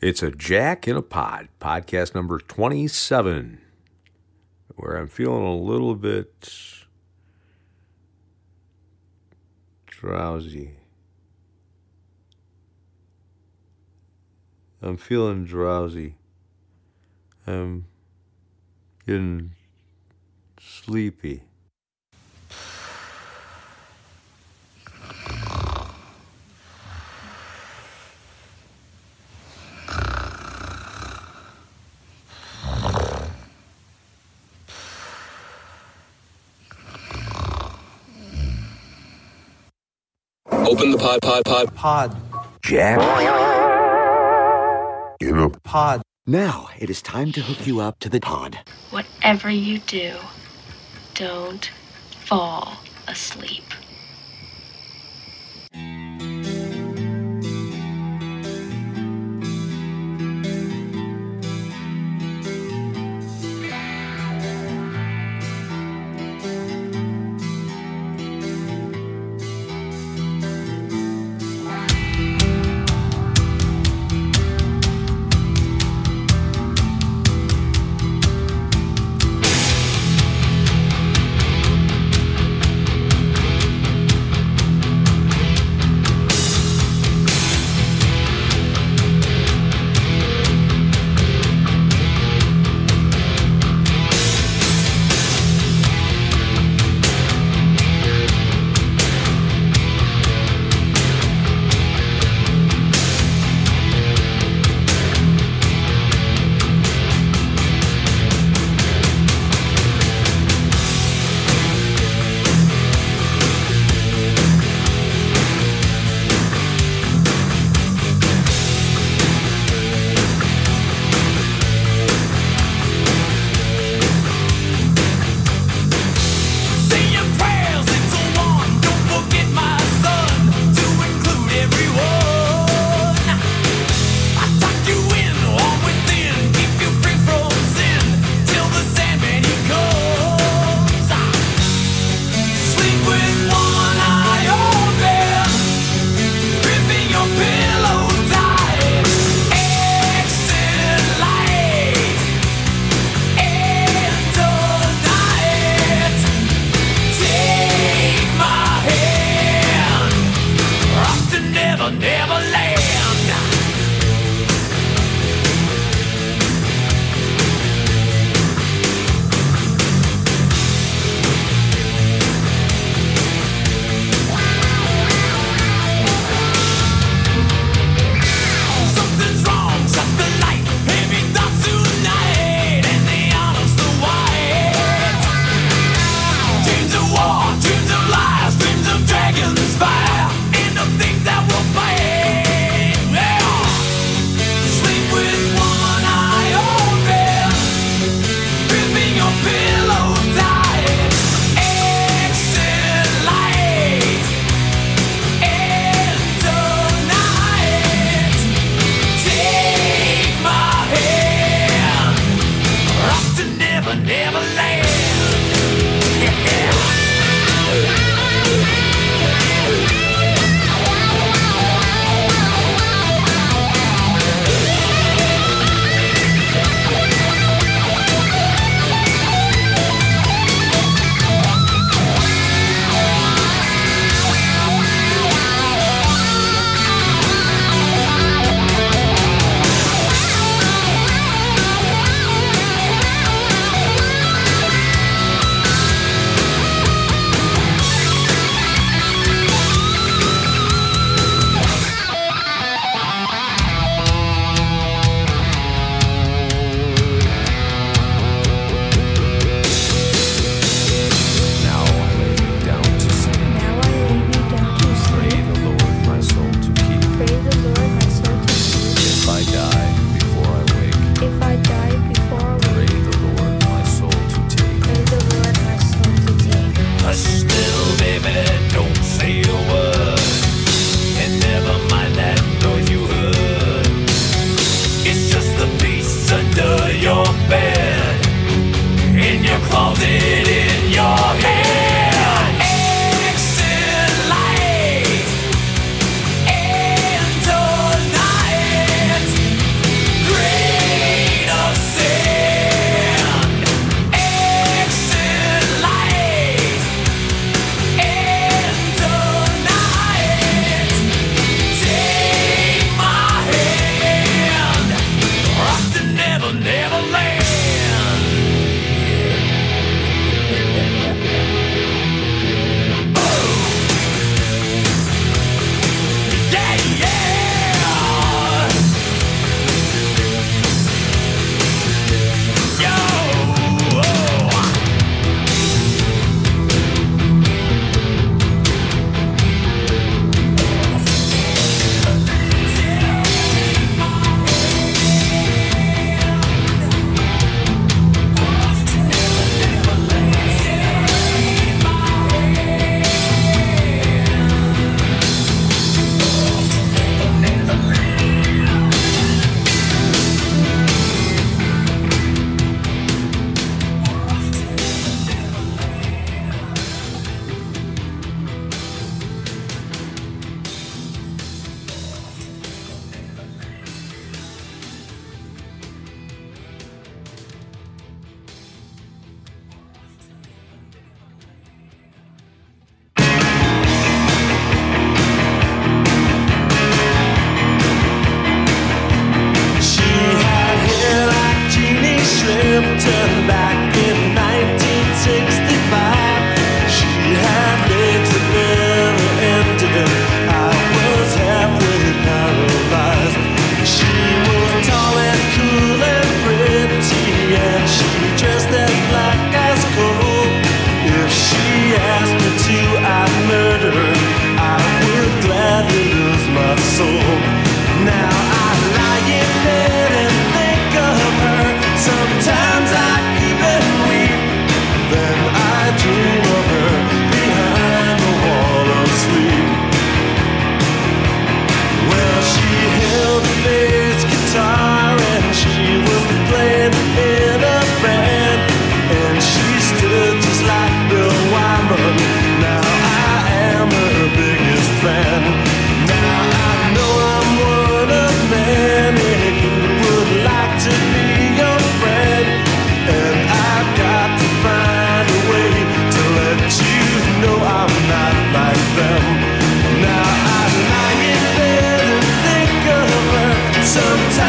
It's a Jack in a Pod, podcast number 27, where I'm feeling a little bit drowsy. I'm feeling drowsy. I'm getting sleepy. Open the pod. Jack In a pod. Now it is time to hook you up to the pod. Whatever you do, don't fall asleep.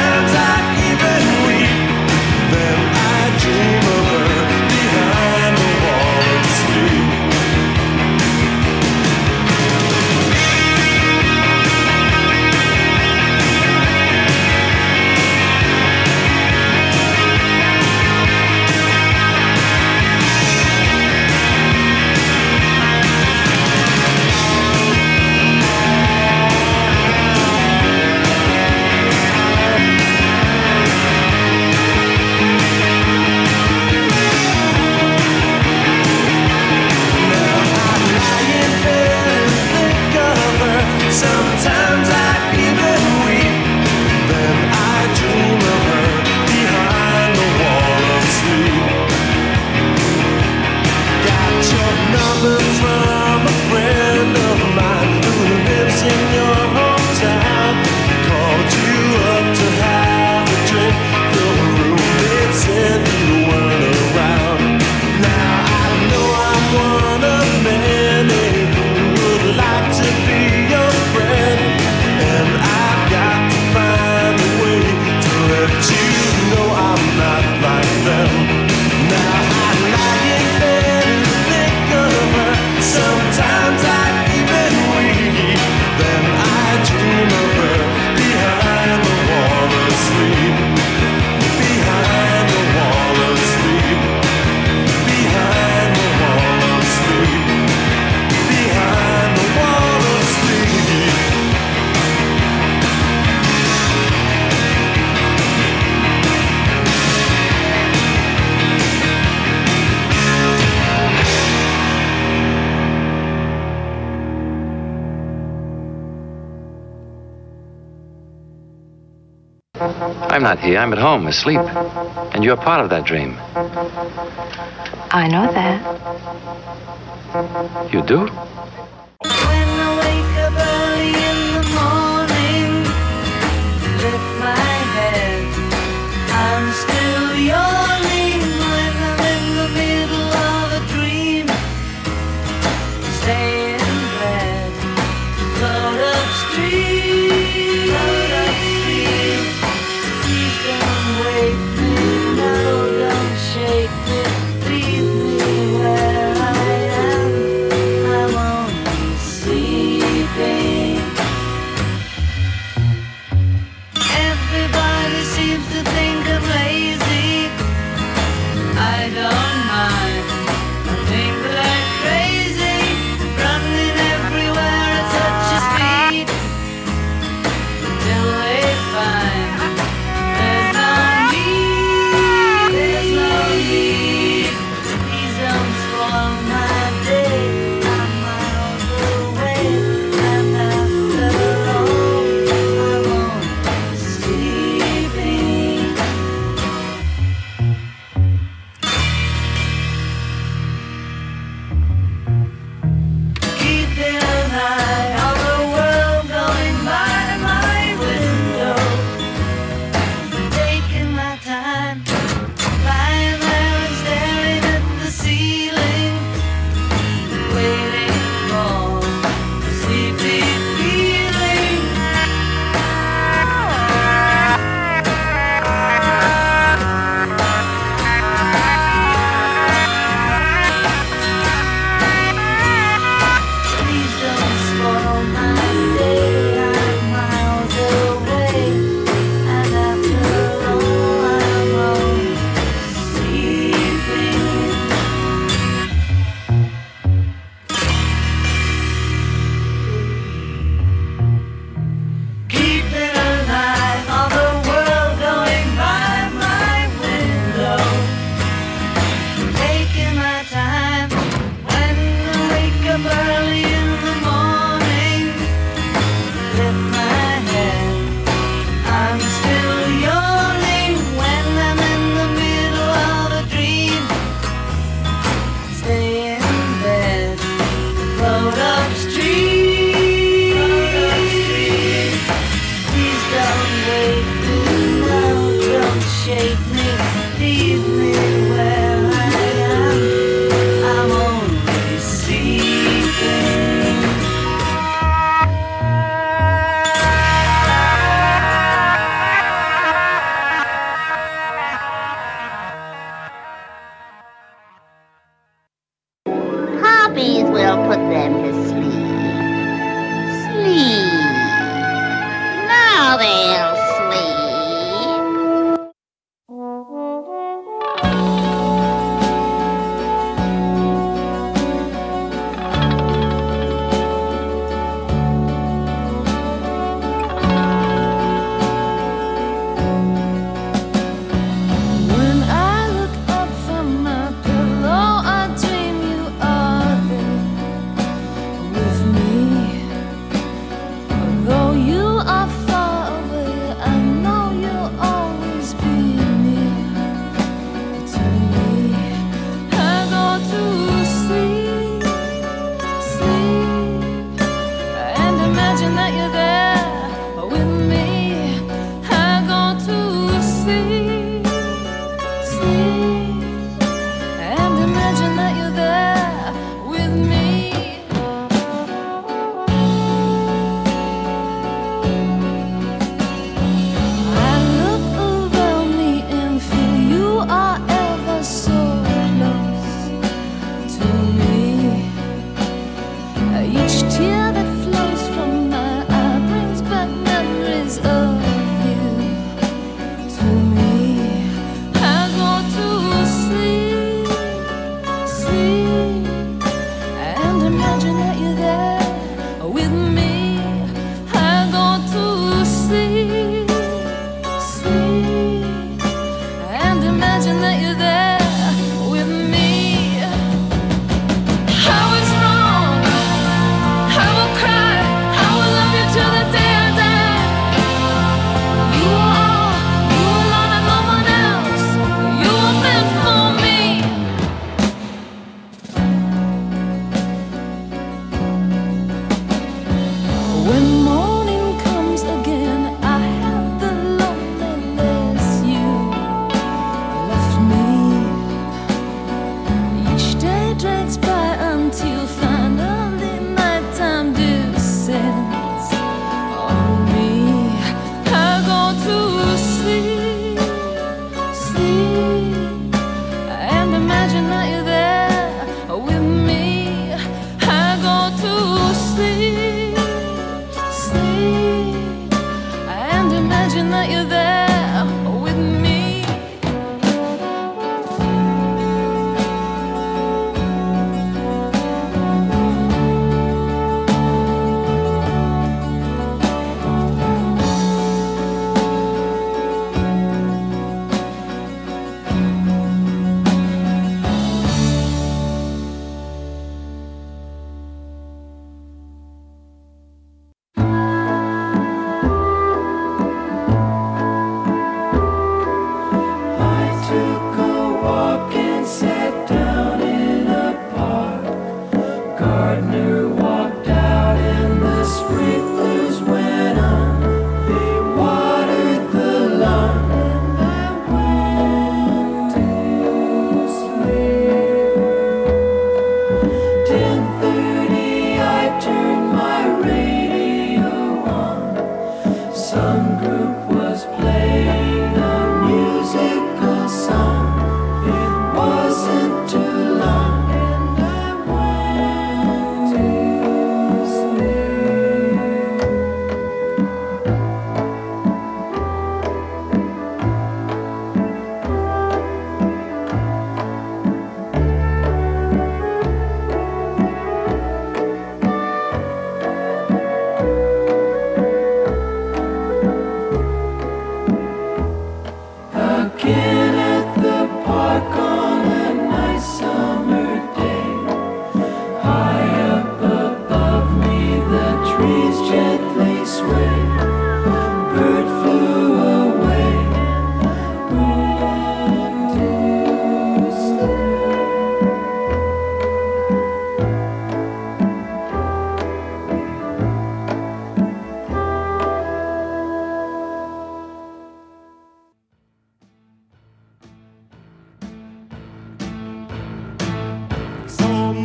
sometimes I even weep. Then I dream of her behind the wall of sleep. Sometimes I even weep. Then I dream of her behind the wall of sleep. Got your number from a friend of mine who lives in your hometown. Called you up to have a drink. Your roommate said you weren't around. Now I know I'm one of many who would like to be your friend, and I've got to find a way to let you know I'm not like them. Now I lie in bed and think of her. Sometimes I even weep. Then I dream of her behind the wall of sleep. Behind the wall of sleep. Behind the wall of sleep. Behind the wall of sleep. I'm not here. I'm at home, asleep. And you're part of that dream. I know that. You do? When I wake up early in the morning, lift my head, I'm still yawning. When I'm in the middle of a dream, stay in bed, float upstream, please don't wake me, no, don't shake me, leave me where I am, I'm only sleeping. Everybody seems to think I'm lazy. I don't mind. I think that I'm crazy, running everywhere at such a speed, until they find there's no need, there's no need. Please don't spoil my day. I'm miles away, and after all, I'm only sleeping. Keeping an eye on the world going by my window, taking my time, lying there and staring at the ceiling, waiting for a sleepy feeling. Please don't spoil my day. I'm miles away, and after all, I'm only sleeping. Keeping an eye on the world going by my window, taking my time. When I wake up early in the morning, lift my head, I'm still yawning. When I'm in the middle of a dream, stay in bed, float upstream. Please don't wake me, no, don't shake me, leave me where I am, I'm only sleeping.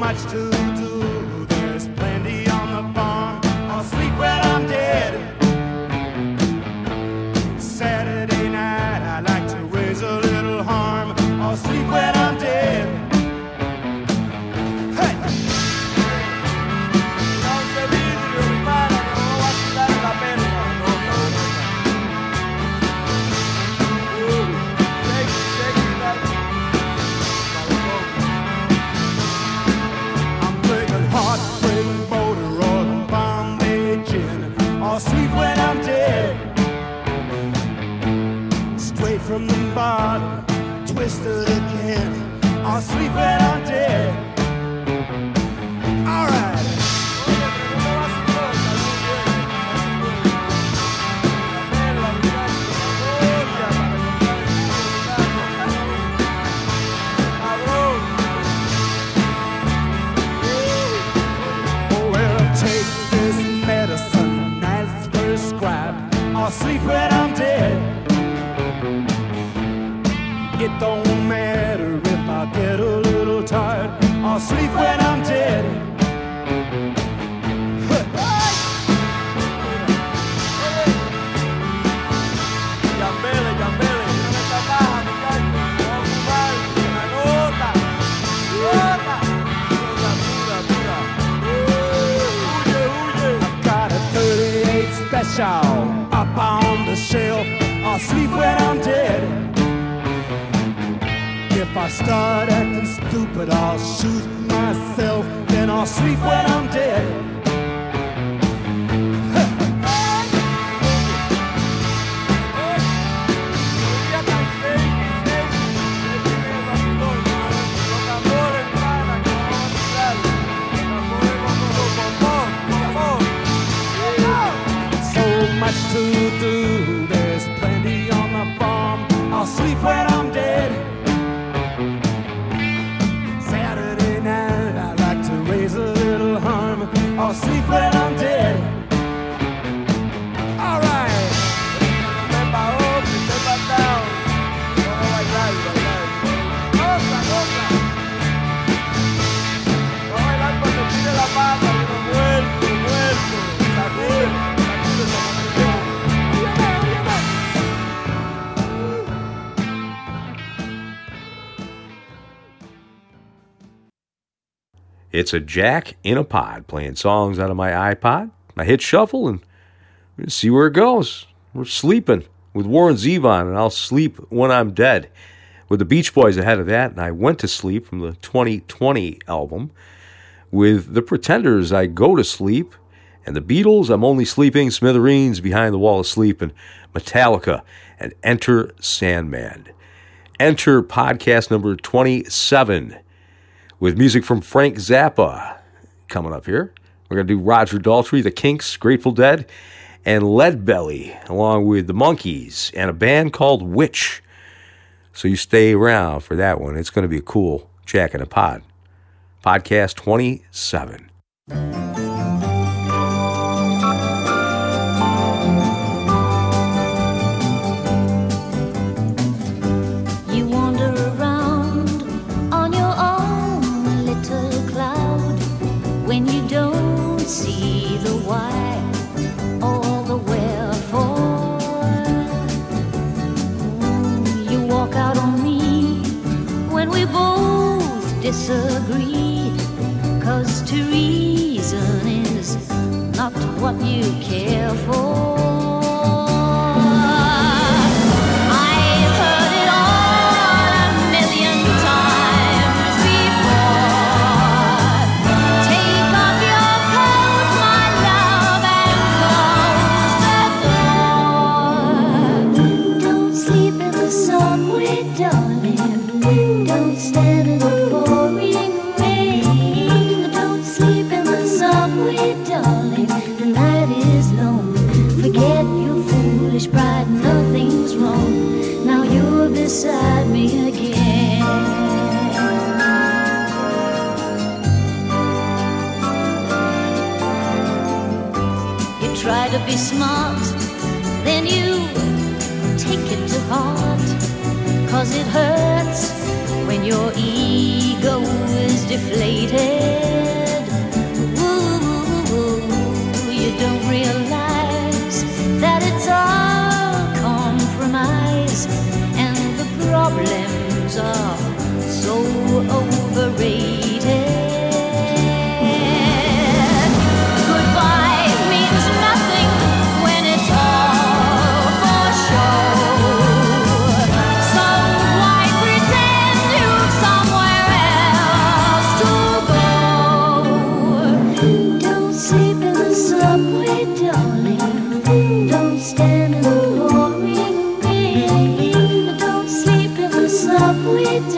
much to do. There's plenty on the farm. I'll sleep when I'm dead. Saturday night, I like to raise a little harm. I'll sleep when I'm dead. Hey! I'm drinking heartbreak motor oil and Bombay gin. I'll sleep when I'm dead. Straight from the bottom, twisted again. I'll sleep when I'm dead. All right. Oh, well, take this medicine as prescribed. I'll sleep when I'm dead. It don't matter if I get a little tired. I'll sleep when I'm dead. I've got a 38 special up on the shelf. I'll sleep when I'm dead. If I start acting stupid, I'll shoot myself. Then I'll sleep when I'm dead. So much to do, there's plenty on the farm. I'll sleep when I'm dead. Saturday night, I like to raise a little harm. I'll sleep when I'm dead. All right. It's a Jack in a Pod, playing songs out of my iPod. I hit shuffle and see where it goes. We're sleeping with Warren Zevon, and I'll sleep when I'm dead, with the Beach Boys ahead of that. And I went to sleep from the 2020 album with the Pretenders, I Go to Sleep, and the Beatles, I'm Only Sleeping, Smithereens, Behind the Wall of Sleep, and Metallica, and Enter Sandman. Enter podcast number 27. With music from Frank Zappa coming up here. We're going to do Roger Daltrey, The Kinks, Grateful Dead, and Leadbelly, along with the Monkees and a band called Witch. So you stay around for that one. It's going to be a cool Jack in a Pod. Podcast 27. You wander around on your own little cloud when you don't see the why or the wherefore. You walk out on me when we both disagree, 'cause to reason is not what you care for. I've heard it all a million times before. Take off your coat, my love, and close the door. Don't sleep in the subway, darling. Don't stand in the pouring rain. Don't sleep in the subway, darling. The night is long. Forget your foolish pride, nothing's wrong. Now you're beside me again. You try to be smart, then you take it to heart. 'cause it hurts when your ego is deflated. Ooh, you don't realize that it's all compromise, and the problems are so overrated. Goodbye means nothing when it's all for show. So why pretend you've somewhere else to go? Don't sleep in the subway, darling. Don't stand in the pouring rain. Don't sleep in the subway,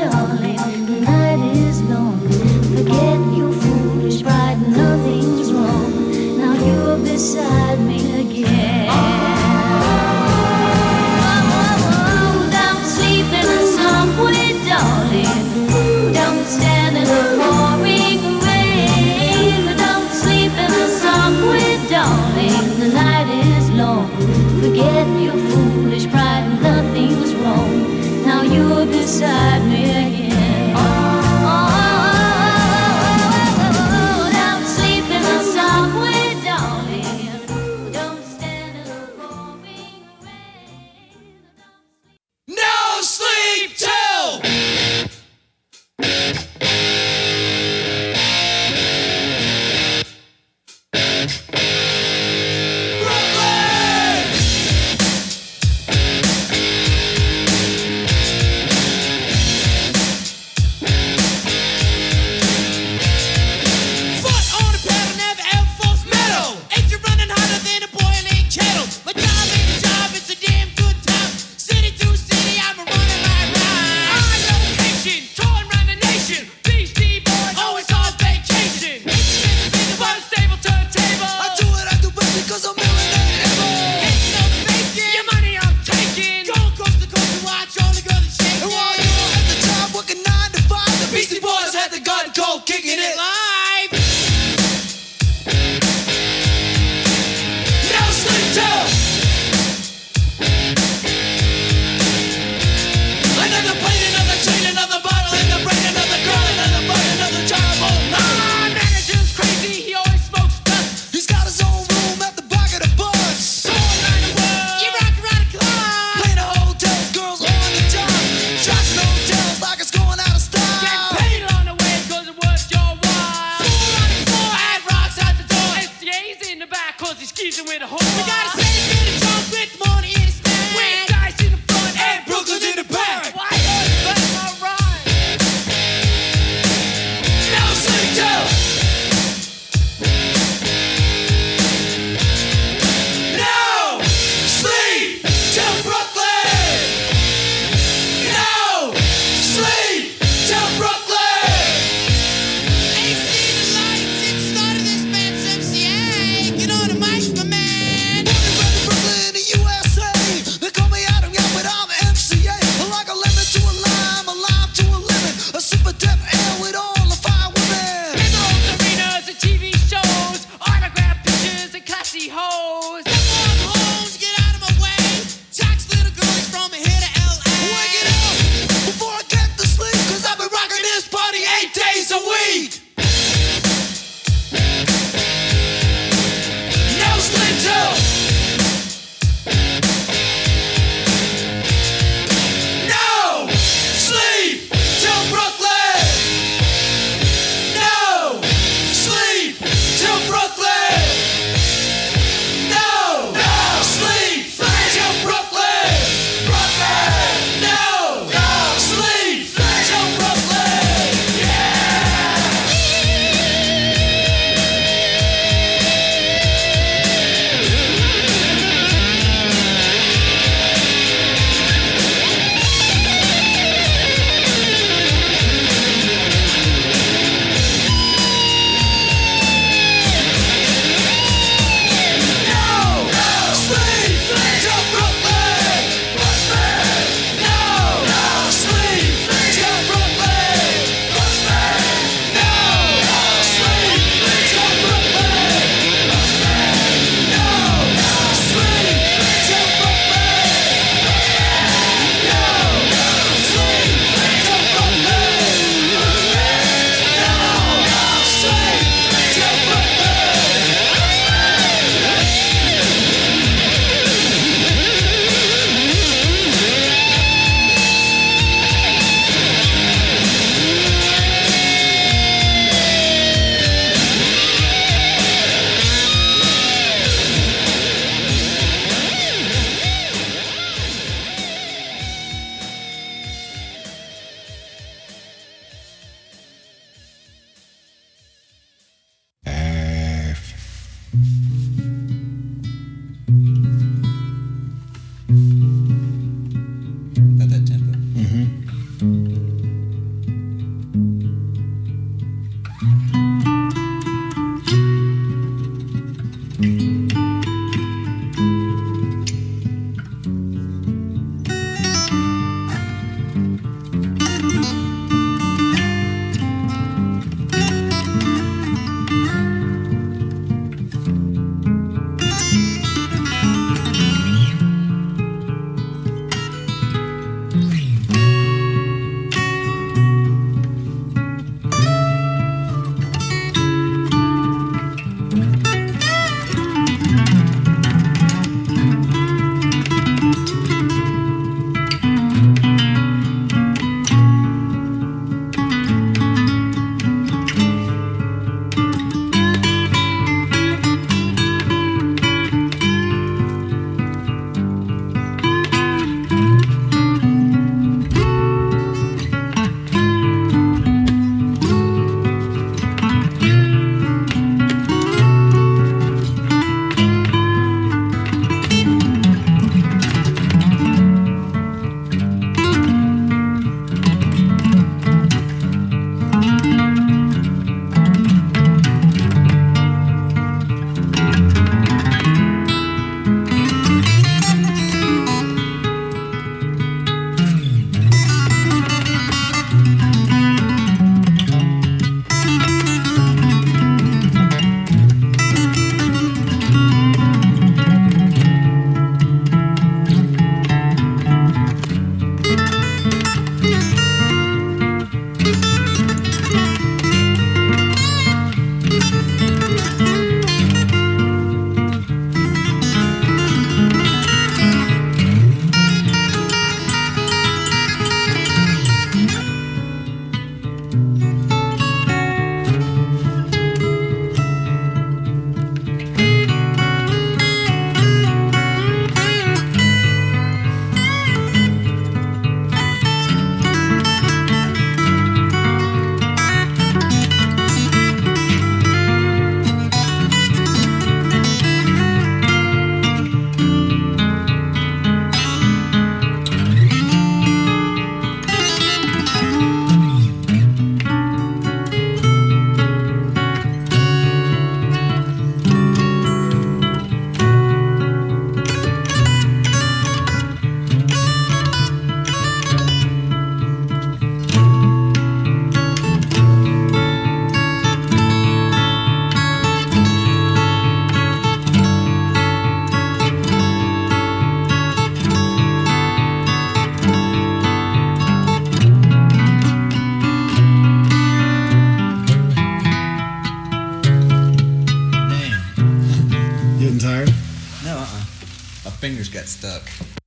got stuck.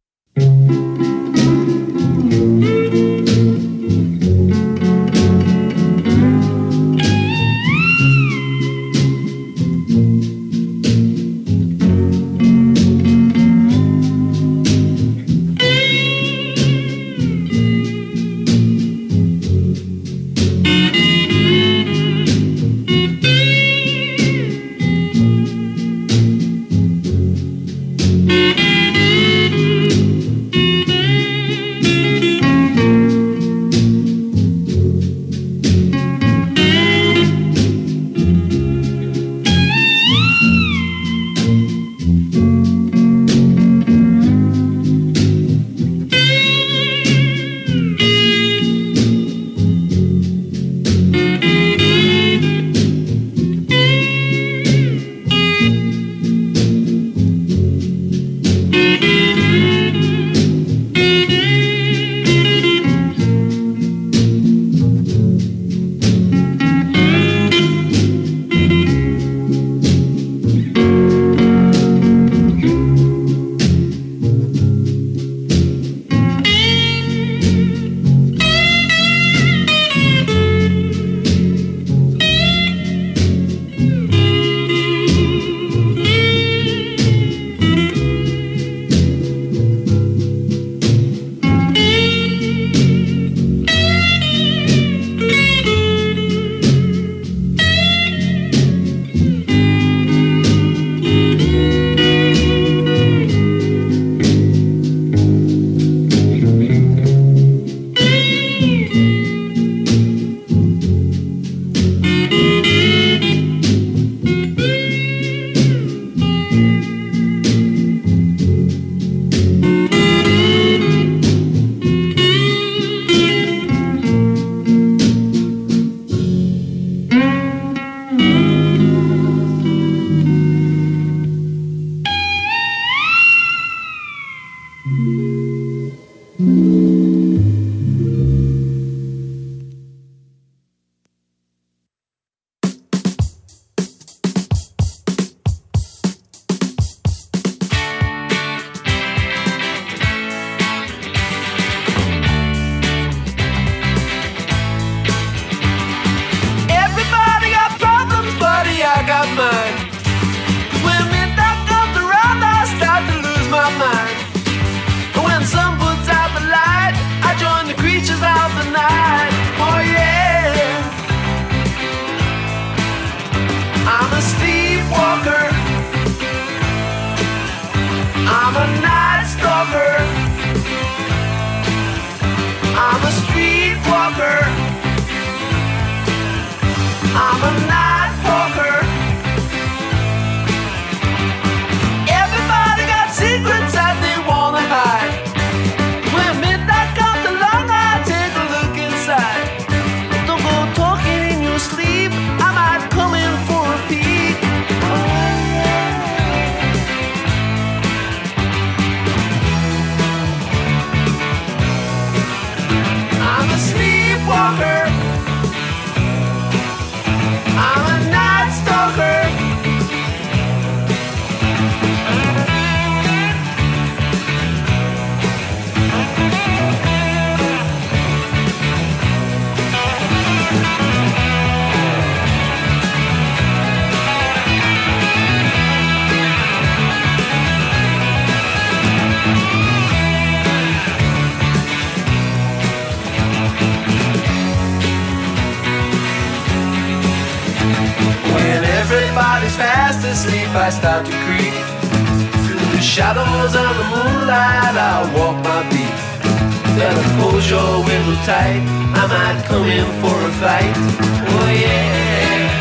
asleep, I start to creep. Through the shadows and the moonlight, I walk my beat. Better close your window tight, I might come in for a fight. Oh yeah.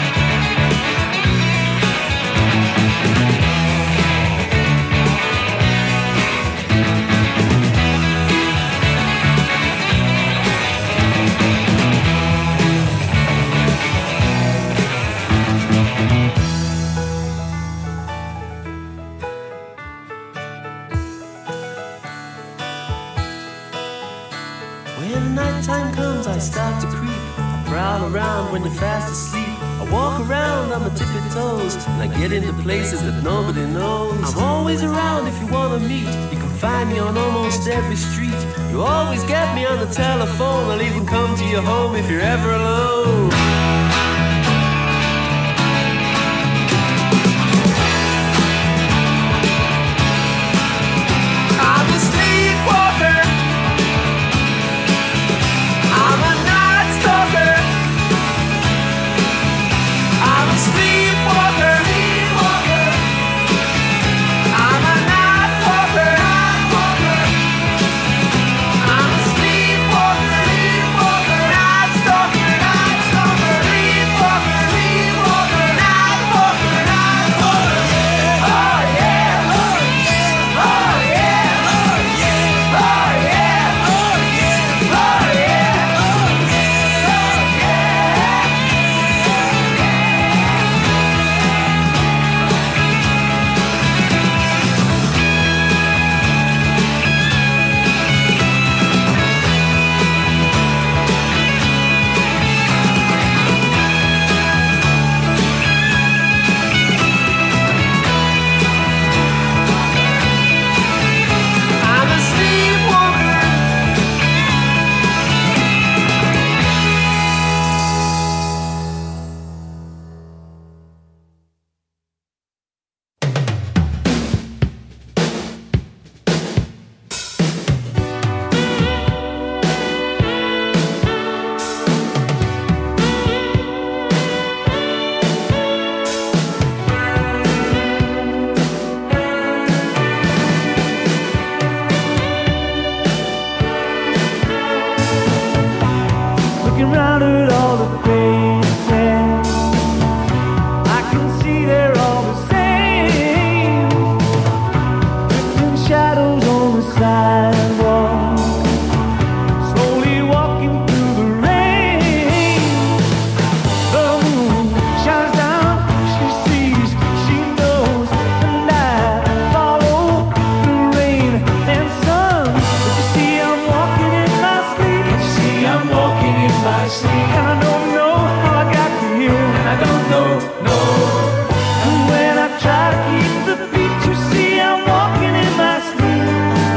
When nighttime comes, I start to creep. I prowl around when you're fast asleep. I walk around on my tippy toes, and I get into places that nobody knows. I'm always around if you wanna meet. You can find me on almost every street. You always get me on the telephone. I'll even come to your home if you're ever alone. I'm a sleepwalker. I'm a night stalker. I'm a sleepwalker. I'm a night walker. I'm a sleepwalker. Night stalker. Sleepwalker. Night walker. Oh yeah. Oh yeah. Oh yeah. Oh yeah. Oh yeah. Oh yeah. Oh yeah. I'm a sleepwalker. Looking round at all the faces, I can see they're all the same. Drifting shadows on the sidewalk, slowly walking through the rain. The moon shines down, she sees, she knows, and I follow the rain and sun. But you see I'm walking in my sleep. But you see I'm walking in my sleep. And I don't know how I got here. And I don't know, no. And when I try to keep the beat, you see I'm walking in my sleep.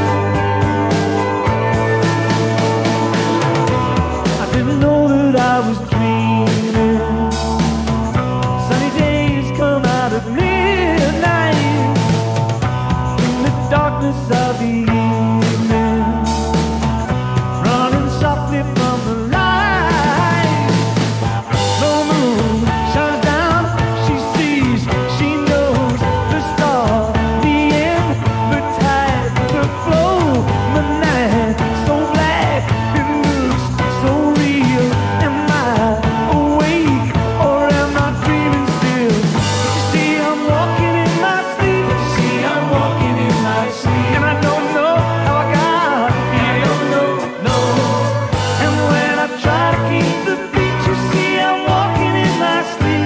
I didn't know that I was dreaming. Sunny days come out at midnight in the darkness of the evening, running softly from the light. The moon shines down, she sees, she knows the star, the end, the tide, the flow, the night, so black, it looks so real. Am I awake or am I dreaming still? But you see I'm walking in my sleep. But you see I'm walking in my sleep. And I don't know how I got here. I don't know, no. And when I try to keep the beat, you see I'm walking in my sleep.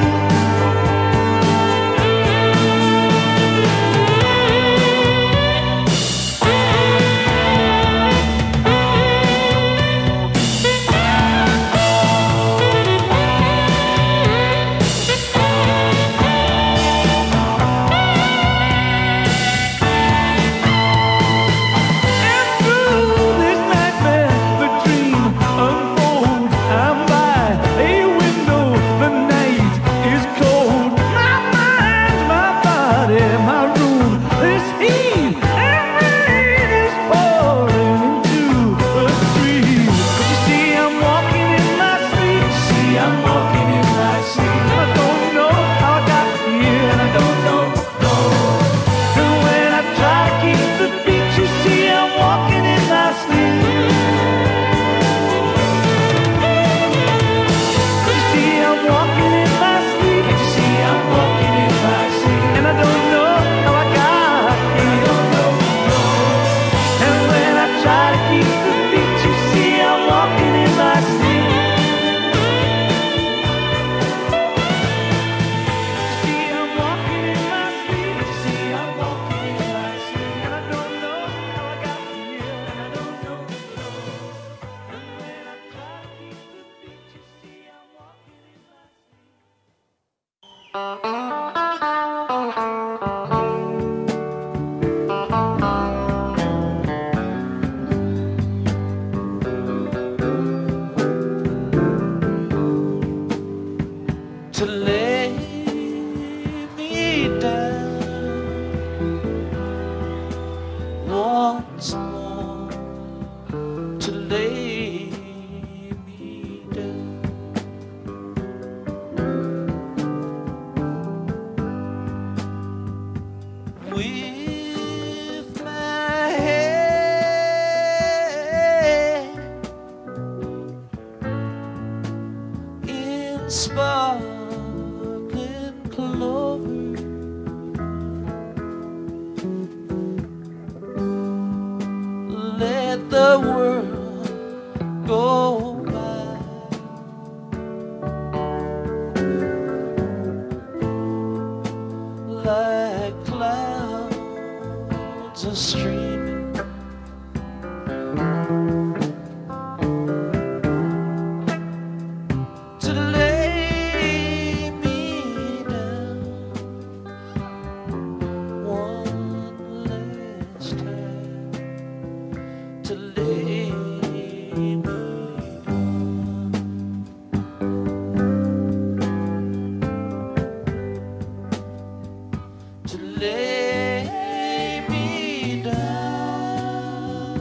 And through this nightmare, the dream unfolds. I'm by a window, the night is cold. My mind, my body, my room is heat, and rain is pouring into the street. But you see I'm walking in my sleep. You see I'm walking in my sleep. I don't know how I got here, and I don't know, no. And when I try to keep the beat, you see I'm walking in my sleep. You see I'm walking in my sleep. You see I'm walking in my sleep. And I don't know how I got here. I don't know, no. And when I try to keep the beat, you see I'm walking in my sleep. You see I'm walking in my sleep. You see I'm walking in my sleep. And I don't know how I got here. And I don't know, no. And when I try to keep the beat, you see I'm walking in my sleep. sparkling clover. Let the world go by. Like clouds are streaming, to lay me down one last time, to lay me down, to lay me down.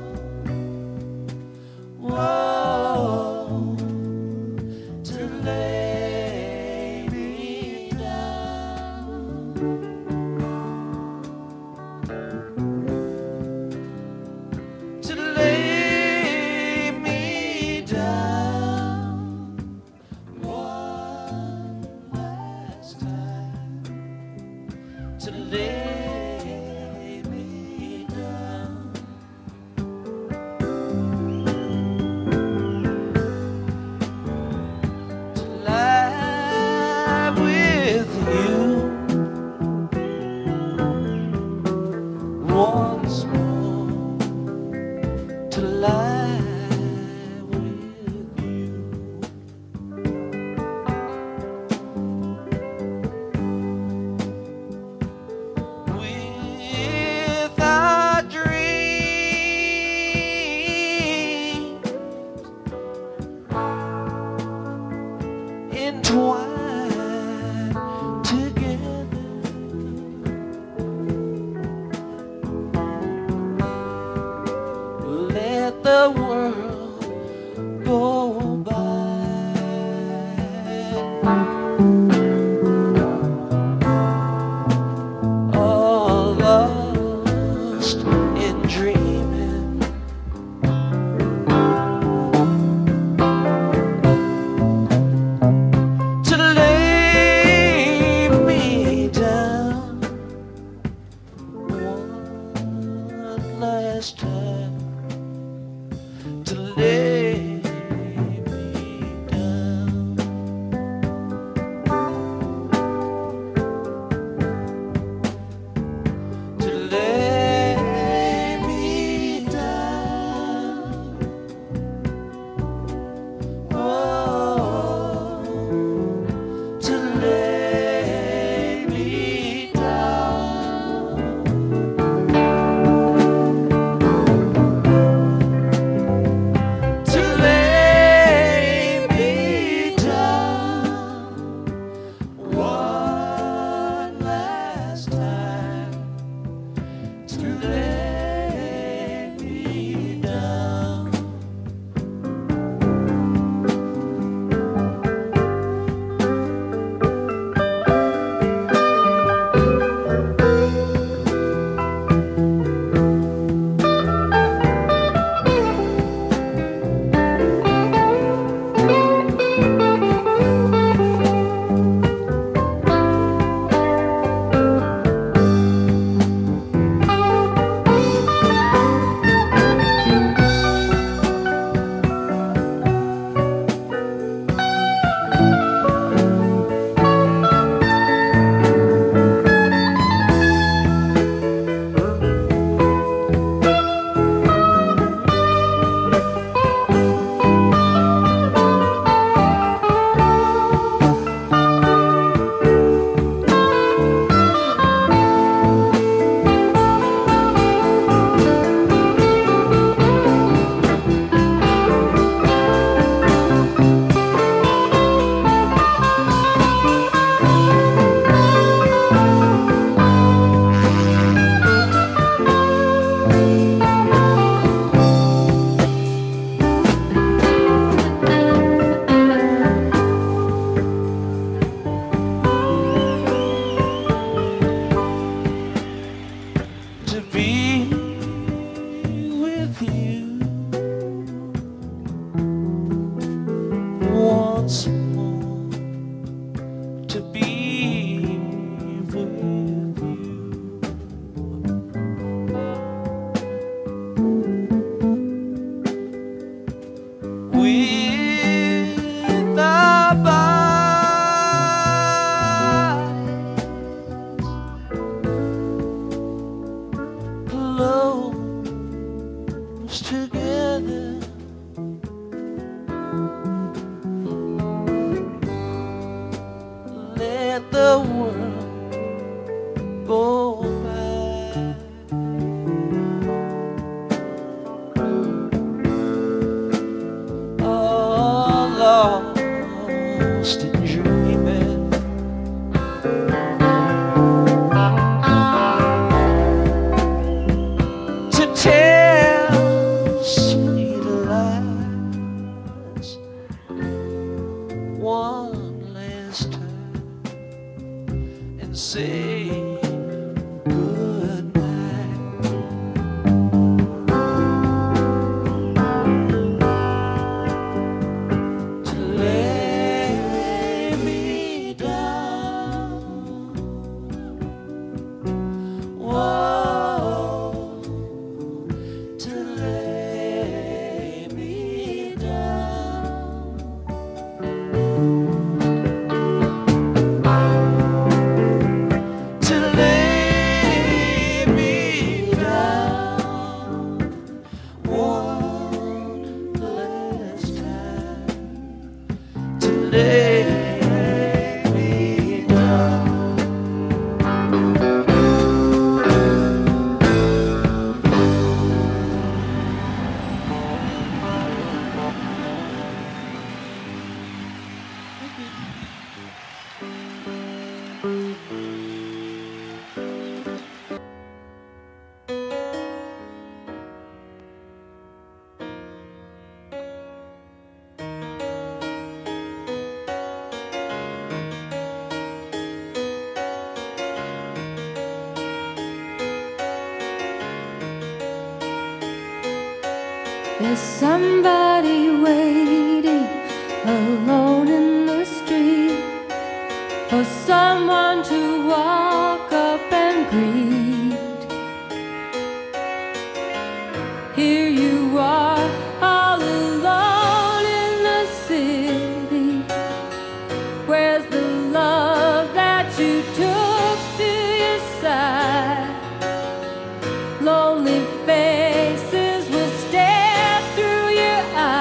Whoa, to lay me down. To lay me down one last time. To lay me down. To lie with you once more. To lie with you. With our dreams entwined together, let the world go by. All lost in dreaming, to lay me down one last time, to lay me down. To lay me down. Whoa, to lay me down. To lay me down one last time. To lay me down. To be with you once more. with our bodies close together. Let the world go by. All lost in dreaming. To tell sweet lies one last time and say goodnight. To lay me down. Whoa, to lay me down. To lay me down one last time. To lay me down. There's somebody waiting alone in the street for someone to walk up and greet. Here you are, all alone in the city. Where's the love that you took to your side? Lonely faces will stare through your eyes.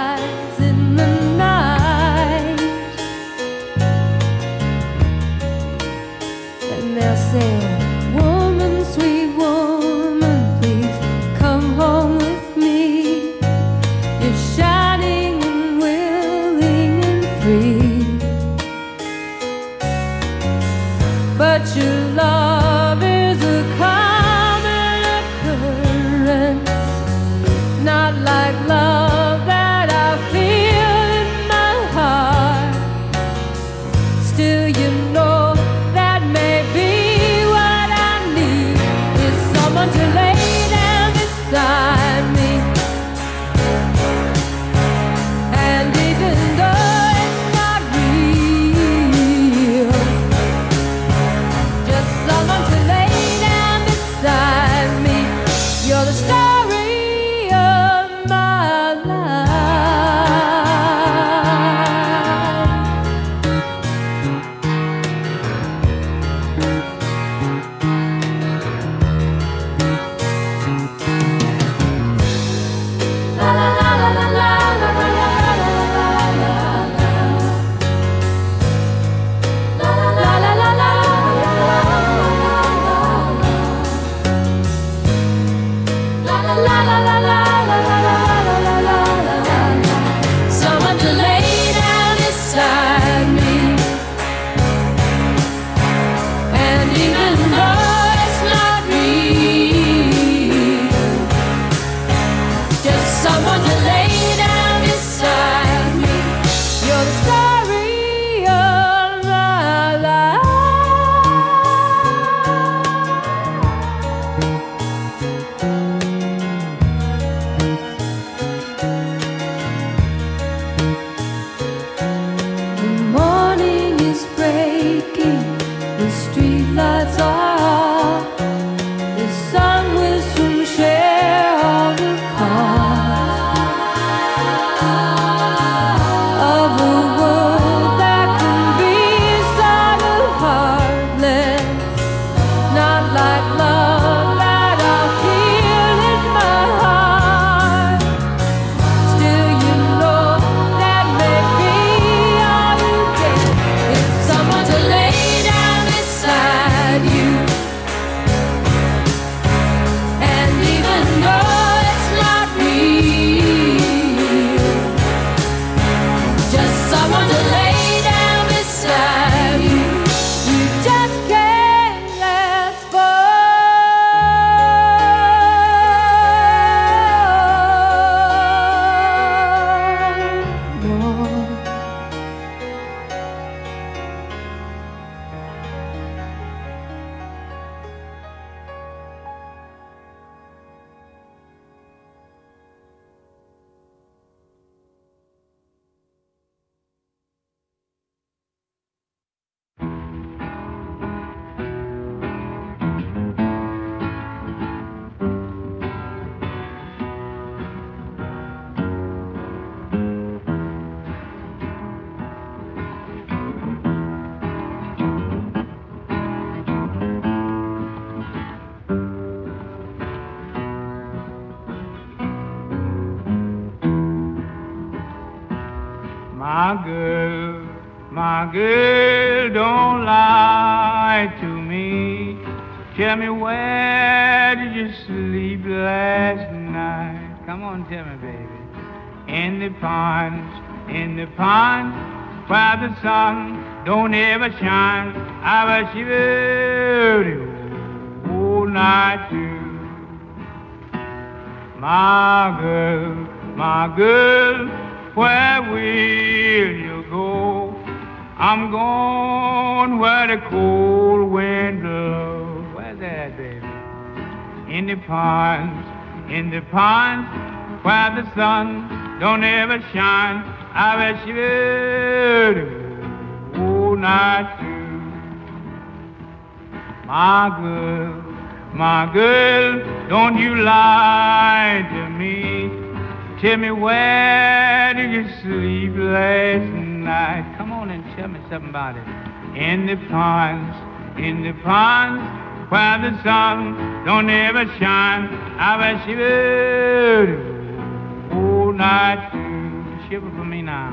My girl, don't lie to me. Tell me, where did you sleep last night? Come on, tell me, baby. In the pond, where the sun don't ever shine. I was shivering all night too. My girl, where will you go? I'm going where the cold wind blows. Where's that, baby? In the ponds, where the sun don't ever shine. I bet you will all night too. My girl, don't you lie to me. Tell me, where did you sleep last night? Come on and tell me something about it. In the ponds, where the sun don't ever shine. I bet you will all night too. Shiver for me now.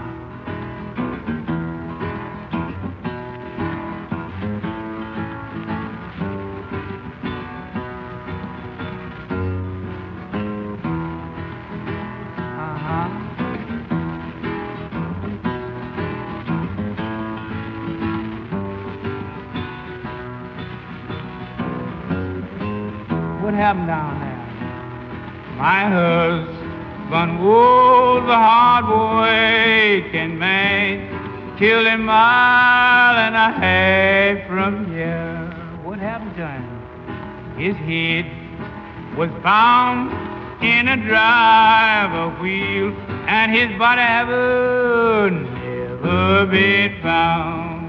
What happened down there? My husband was a hard-working man, killed a mile and a half from here. What happened to him? His head was found in a driver wheel, and his body never been found.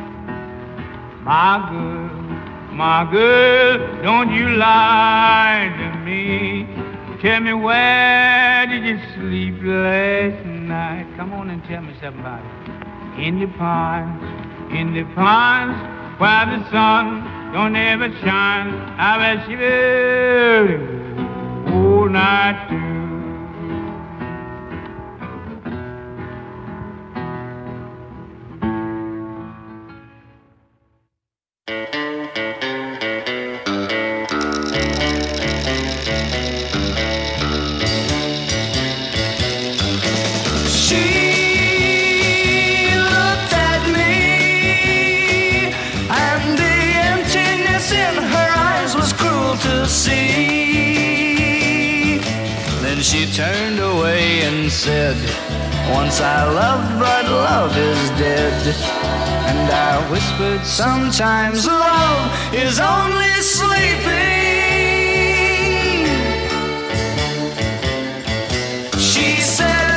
My girl, don't you lie to me. Tell me, where did you sleep last night? Come on and tell me something about it. In the ponds, where the sun don't ever shine. I bet you will all night too. She turned away and said, once I loved, but love is dead. And I whispered, sometimes love is only sleeping. She said,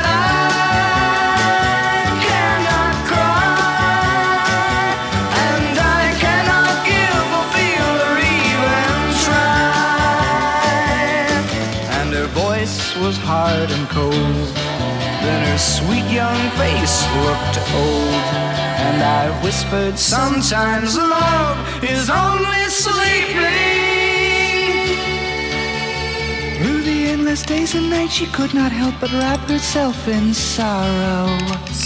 I cannot cry, and I cannot give or feel or even try. And her voice was hard and cold, then her sweet young face looked old. And I whispered, sometimes love is only sleeping. Through the endless days and nights she could not help but wrap herself in sorrow.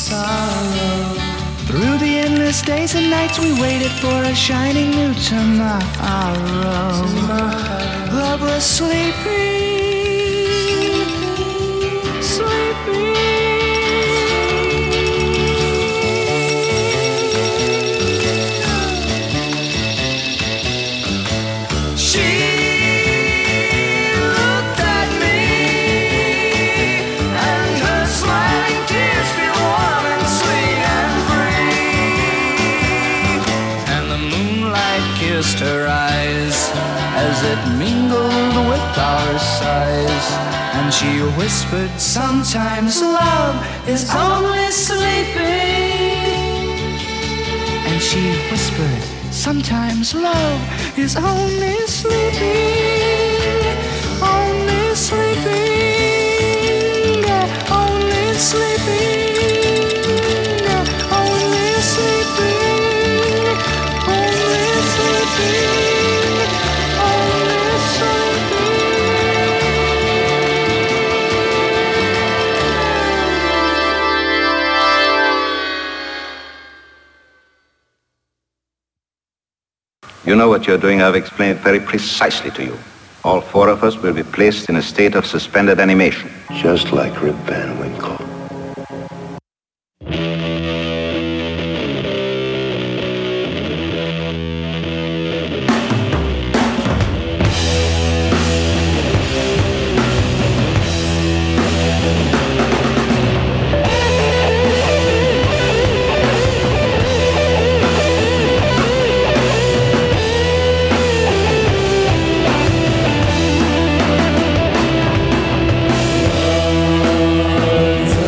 Through the endless days and nights we waited for a shining new tomorrow. Love was sleeping. Her eyes as it mingled with our sighs, and she whispered, sometimes love is only sleeping. And she whispered, sometimes love is only sleeping, only sleeping, only sleeping. You know what you're doing. I've explained it very precisely to you. All four of us will be placed in a state of suspended animation. Just like Rip Van Winkle. Love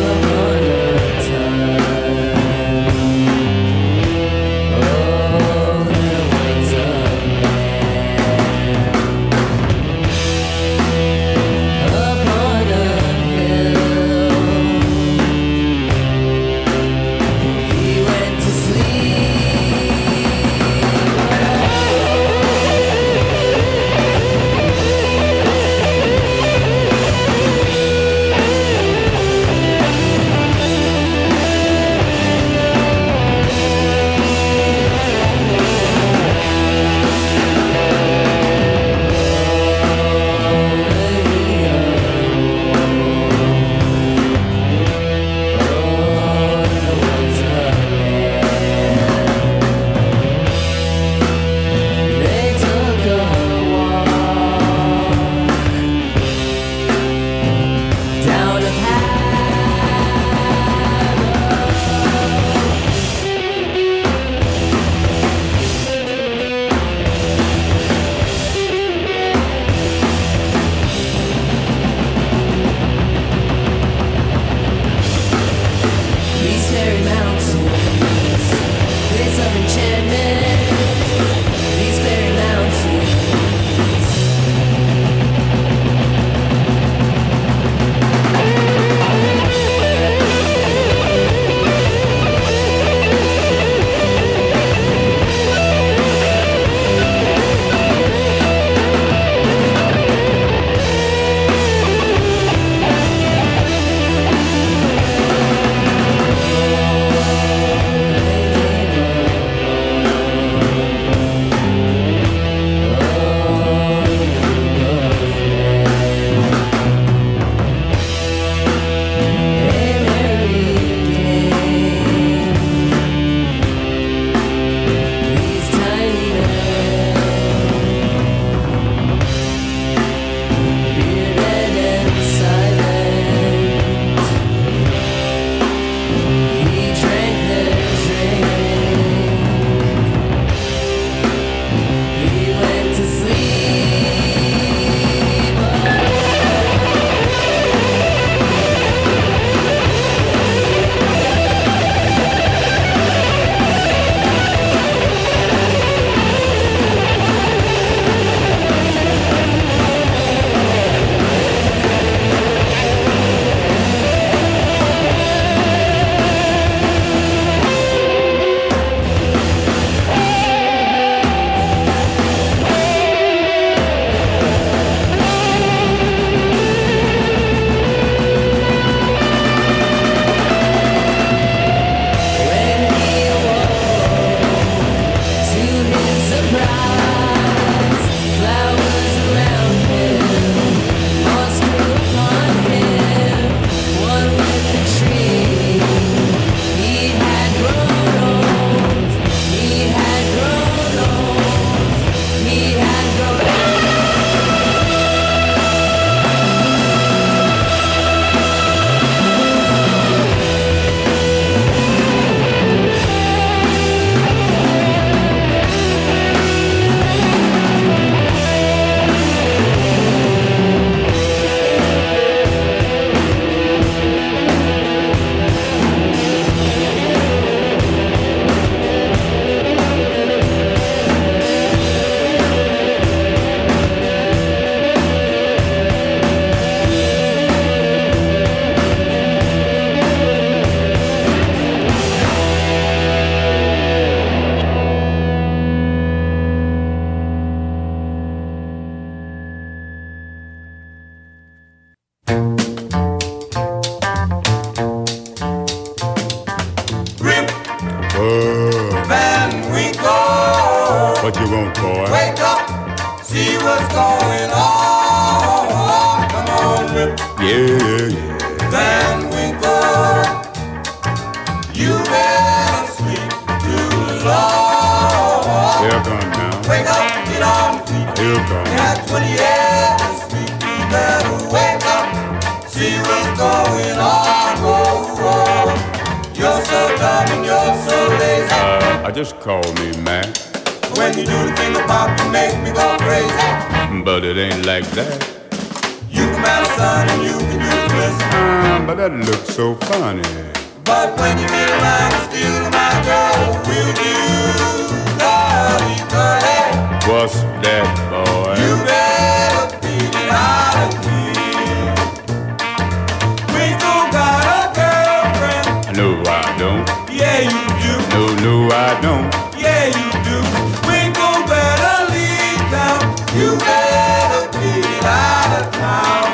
Van Winkle, you better sleep too long. Here comes now. Wake up, get on your feet. Here comes. You got 20 years to sleep. You better wake up, see what's going on. Oh, oh. You're so dumb and you're so lazy. I just call me Mac. When you do the finger pop, you make me go crazy. But it ain't like that. You can battle sun and you can do the twist. But that looks so funny. But when you get around and steal my girl, we'll do lolly-dolly. What's that, boy? You better beat it out of here. Winkle got a girlfriend. No, I don't. Yeah, you do. No, I don't. Yeah, you do. Winkle better leave town. You better beat it out of town.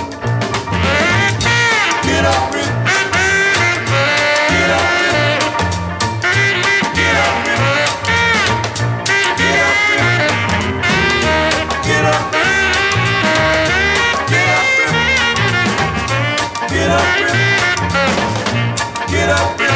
Get up, Rip. Get up, Rip. Get up, Rip. Get up, Rip. Get up, Rip. Get up, Rip. Get up, Rip. Get up, Rip.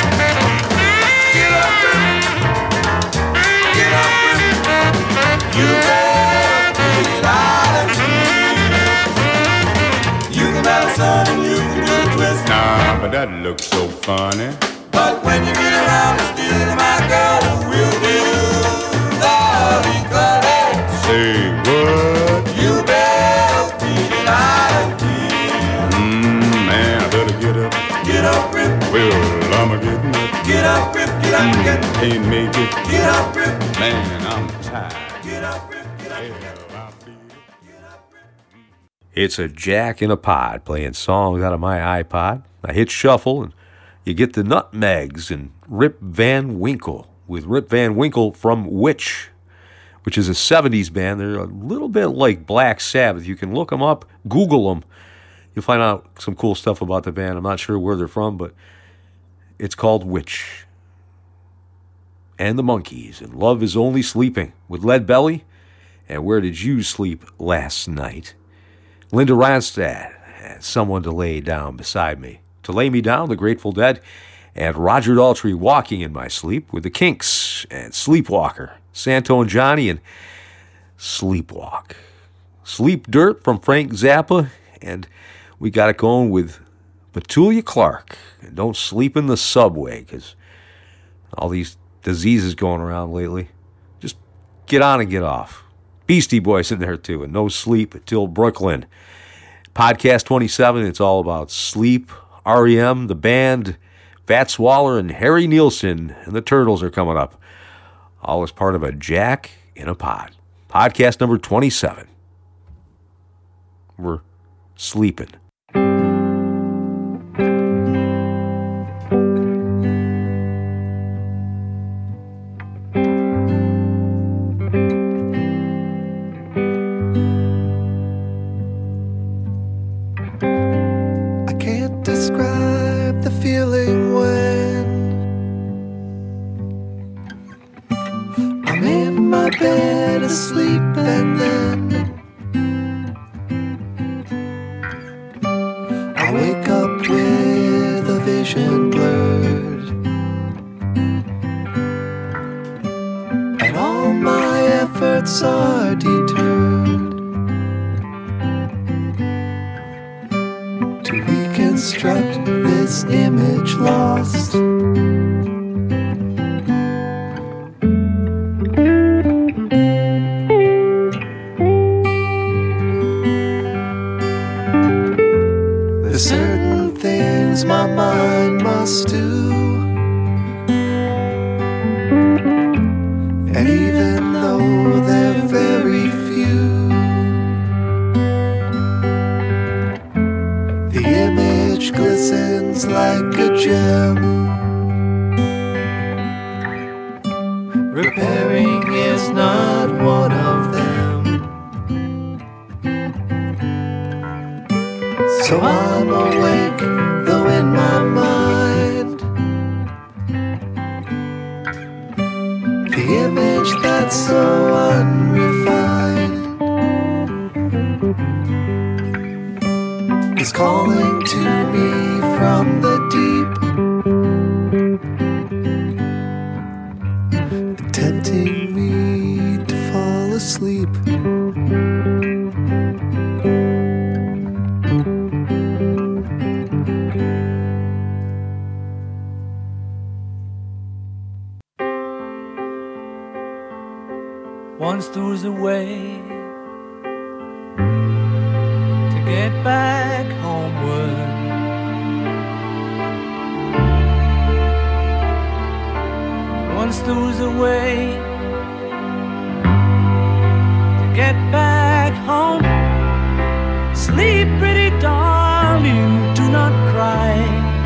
You better beat it out of here. You can battle sun and you can do the twist. Nah, but that looks so funny. But when you get around to stealing my girl, we'll do lolly-golly. Say what? You better beat it out of here. Man, I better get up. Get up, Rip. Well, I'm getting up. Get up, Rip. Get up, get up. Can't make it. Get up, Rip. Man, I'm tired. Get up, Rip. Get up, get up. It's a Jack in a Pod playing songs out of my iPod. I hit shuffle and you get the Nutmegs and Rip Van Winkle with Rip Van Winkle from which is a 70s band. They're a little bit like Black Sabbath. You can look them up, Google them. You'll find out some cool stuff about the band. I'm not sure where they're from, but it's called Witch. And the Monkees and Love Is Only Sleeping with Lead Belly and Where Did You Sleep Last Night? Linda Ronstadt and Someone to Lay Down Beside Me. To Lay Me Down, The Grateful Dead, and Roger Daltrey Walking in My Sleep with the Kinks and Sleepwalker. Santo and Johnny and Sleepwalk. Sleep Dirt from Frank Zappa, and we got it going with Petulia Clark. And don't sleep in the subway, because all these diseases going around lately. Just get on and get off. Beastie Boys in there too, and No Sleep Till Brooklyn. Podcast 27, it's all about sleep. REM, the band, Fats Waller, and Harry Nilsson, and the Turtles are coming up. All as part of a Jack in a Pod. Podcast number 27. We're sleeping. Describe the feeling when I'm in my bed asleep and then I wake up with a vision blurred and all my efforts are deterred to reconstruct this image lost. There's certain things my mind must do, and even though they're very few, the image glistens like a gem. Repairing is not one of them. So I'm awake, though in my mind the image that's so unrefined is calling to me from the deep, tempting me to fall asleep. Once there was a way to get back homeward. Once there was a way to get back home. Sleep, pretty darling, do not cry,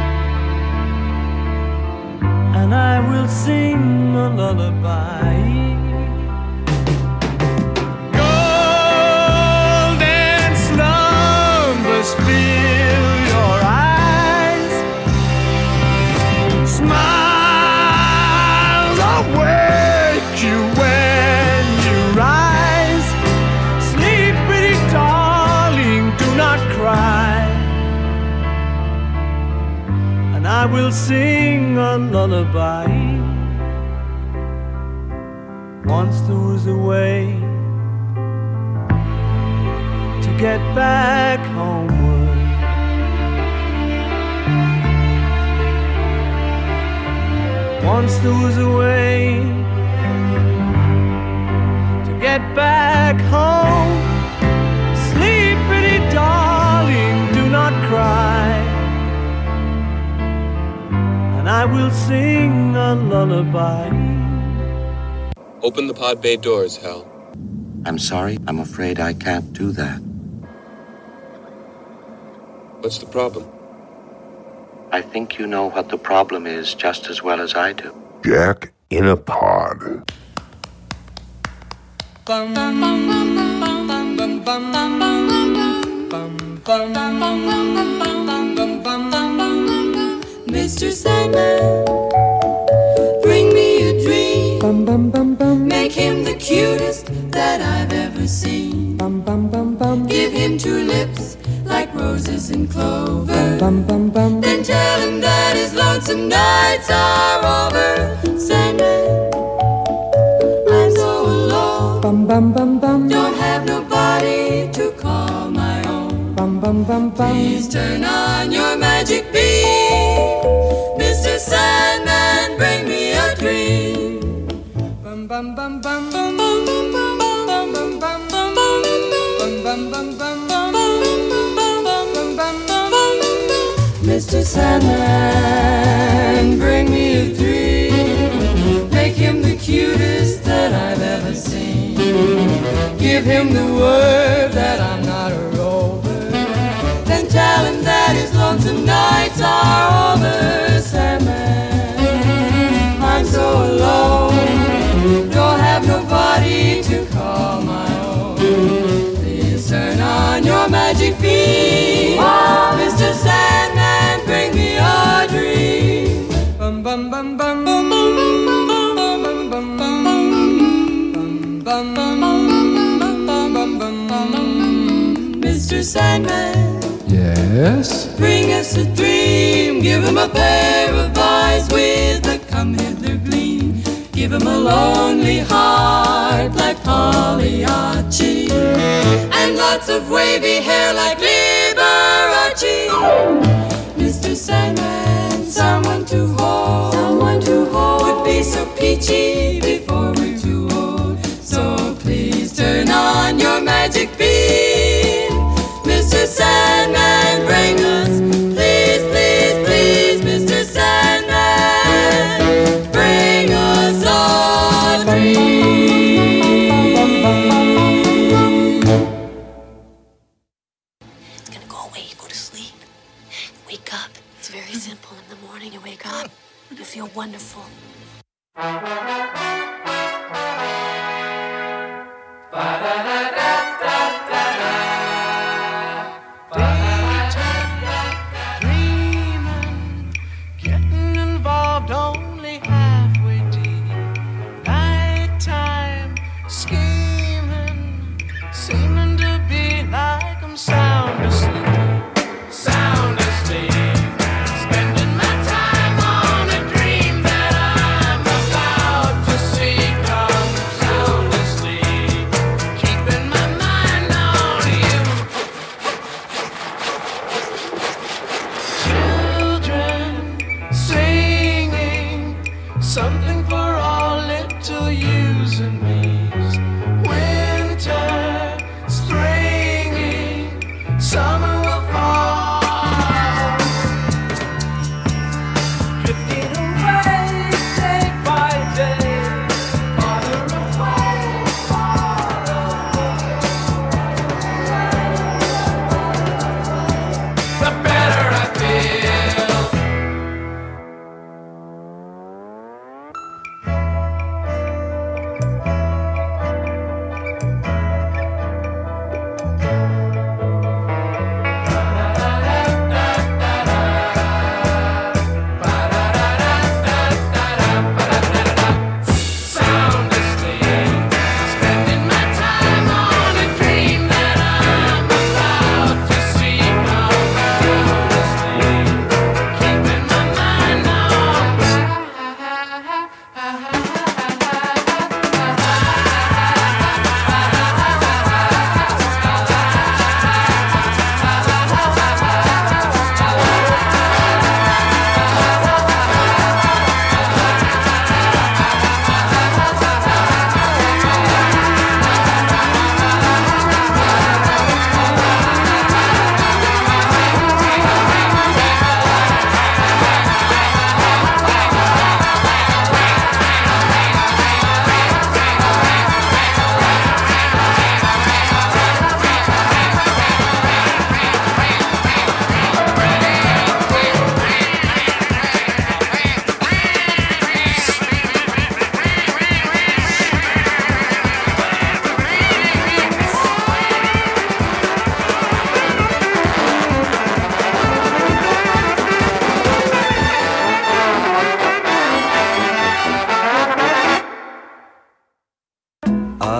and I will sing a lullaby. Fill your eyes, smiles awake you when you rise. Sleep, pretty darling, do not cry, and I will sing a lullaby. Once there was a way to get back homeward. Once there was a way to get back home. Sleep, pretty darling, do not cry, and I will sing a lullaby. Open the pod bay doors, Hal. I'm sorry, I'm afraid I can't do that. What's the problem? I think you know what the problem is just as well as I do. Jack in a Pod. Mr. Sandman, bring me a dream. Make him the cutest that I've ever seen. Give him two lips like roses and clover. Then tell him that his lonesome nights are over. Sandman, I'm so alone. Don't have nobody to call my own. Please turn on your magic beam. Mr. Sandman, bring me a dream. Mr. Sandman, bring me a dream. Make him the cutest that I've ever seen. Give him the word that I'm not a rover. Then tell him that his lonesome nights are over. Sandman, I'm so alone. Don't have nobody to call my own. Please turn on your magic beam. Mr. Sandman, bring me a dream. Mr. Sandman, yes? Bring us a dream. Give him a pair of eyes with a come-hither gleam. Give him a lonely heart like Pagliacci, and lots of wavy hair like Liberace. Mr. Sandman, someone to hold, would be so peachy before we're too old. So please turn on your magic beam. Mr. Sandman, bring us, please, please, please, Mr. Sandman, bring us a dream. It's gonna go away. You go to sleep. Wake up. It's very simple. In the morning, you wake up. You feel wonderful. Dreaming, getting involved only halfway deep. Nighttime, scheming, seeming to be like I'm sound asleep.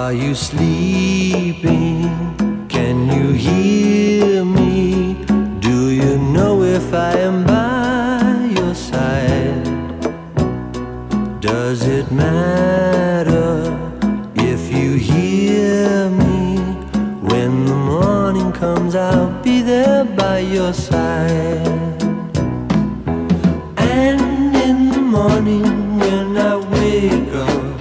Are you sleeping? Can you hear me? Do you know if I am by your side? Does it matter if you hear me? When the morning comes, I'll be there by your side. And in the morning when I wake up,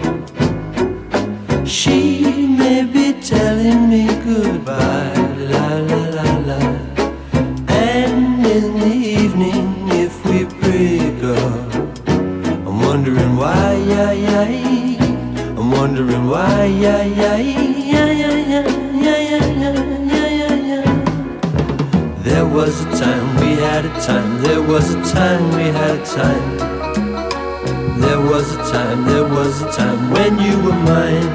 she may be telling me goodbye, la la la la. And in the evening if we break up, I'm wondering why, yeah, yeah. I'm wondering why, yeah, yeah, yeah, yeah, yeah, yeah, yeah, yeah, yeah. There was a time, we had a time. There was a time, we had a time. There was a time, there was a time when you were mine.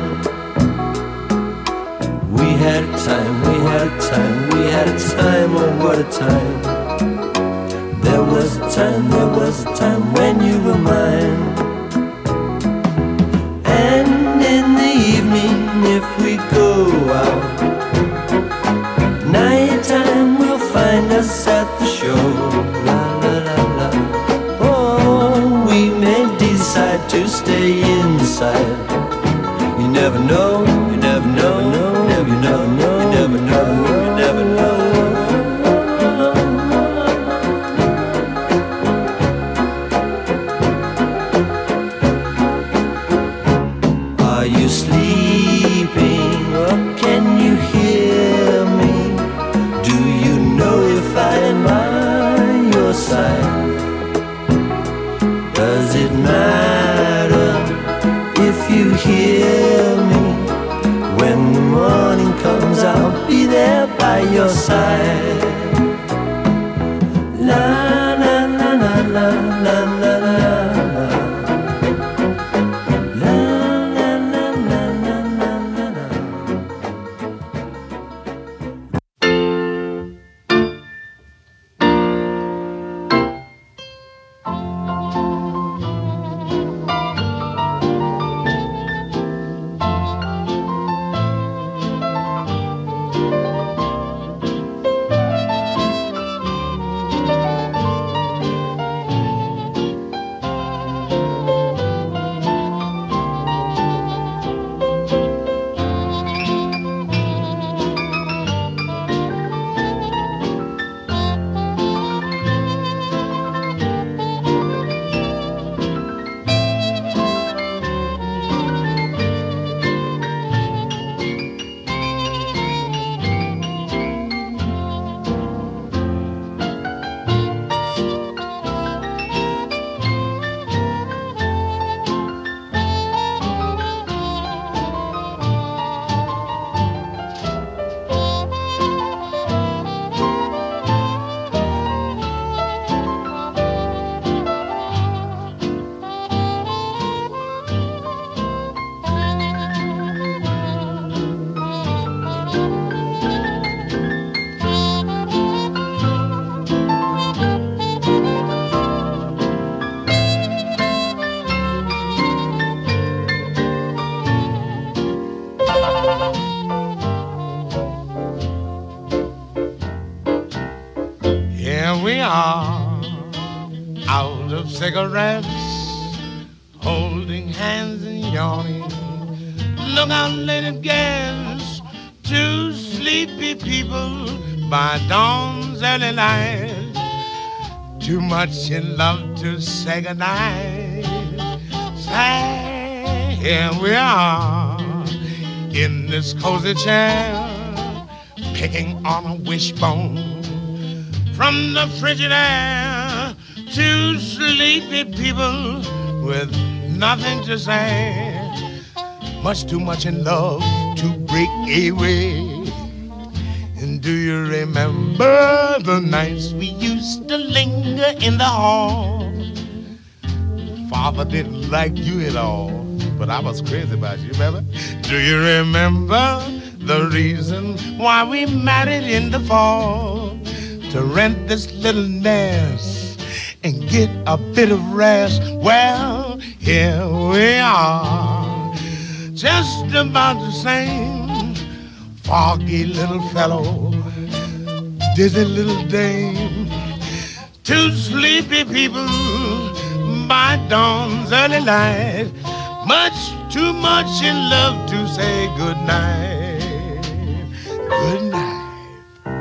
We had a time, we had a time, we had a time, oh what a time. There was a time, there was a time when you were mine. And in the evening if we go out, nighttime we'll find us at the show, la la la la. Oh, we may decide to stay inside. You never know, you never know, you never know, you never know, you never know. Are you sleeping or can you hear me? Do you know if I am by your side? Does it matter if you hear me? When the morning comes, I'll be there by your side. La la la la la la la la. La la la la la la la. Here we are, out of cigarettes, holding hands and yawning. Look out, let it guess, two sleepy people by dawn's early light. Too much in love to say goodnight. Say, here we are, in this cozy chair, picking on a wishbone. From the frigid air, two sleepy people with nothing to say. Much too much in love to break away. And do you remember the nights we used to linger in the hall? Father didn't like you at all, but I was crazy about you, remember? Do you remember the reason why we married in the fall? To rent this little nest and get a bit of rest. Well, here we are, just about the same. Foggy little fellow, dizzy little dame, two sleepy people by dawn's early light, much too much in love to say good night. Good night.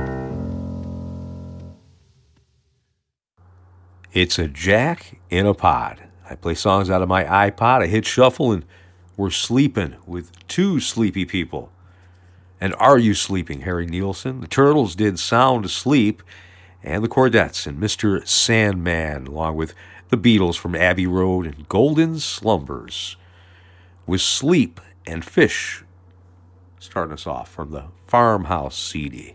It's a Jack in a Pod. I play songs out of my iPod, I hit shuffle, and we're sleeping with two sleepy people. And Are You Sleeping, Harry Nilsson? The Turtles did Sound Asleep, and the Chordettes and Mr. Sandman, along with the Beatles from Abbey Road and Golden Slumbers, with Sleep and Fish, starting us off from the Farmhouse CD.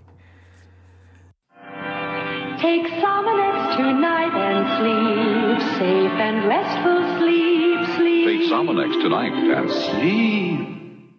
Take Somonex tonight and sleep, safe and restful sleep, sleep. Take Somonex tonight and sleep.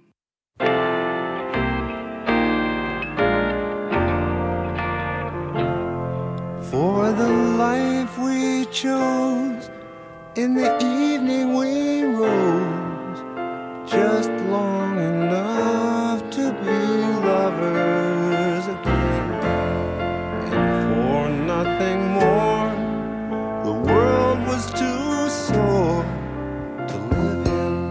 For the life we chose, in the evening we rose, just long enough to be lovers again. And for nothing more, the world was too sore to live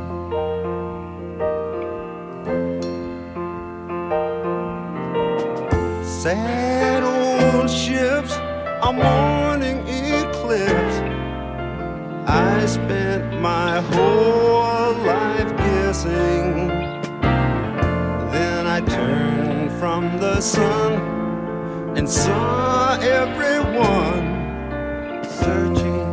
in. Sad old ships, a morning eclipse. I spent my whole life guessing. Then I turned from the sun and saw everyone searching.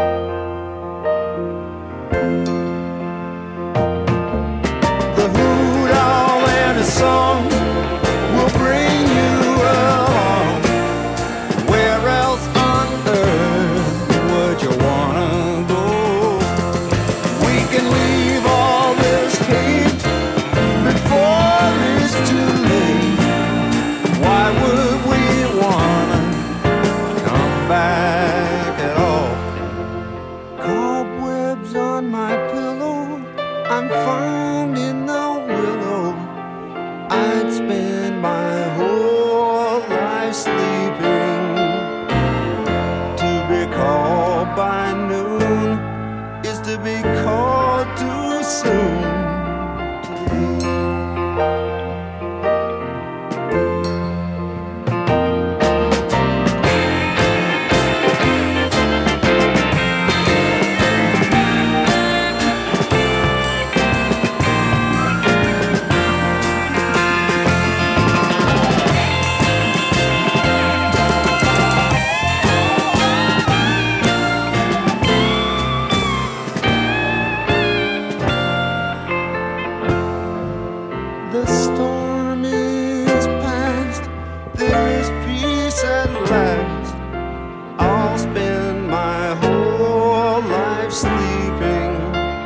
The hoot owl and a song will bring you along. Where else on earth would you wanna go? We can leave all this hate before it's too late. Why would we wanna come back at all? Cobwebs on my pillow, I'm found in the willow. I'd spend my whole life sleeping. To be called by noon is to be called too soon. The storm is past, there is peace at last. I'll spend my whole life sleeping.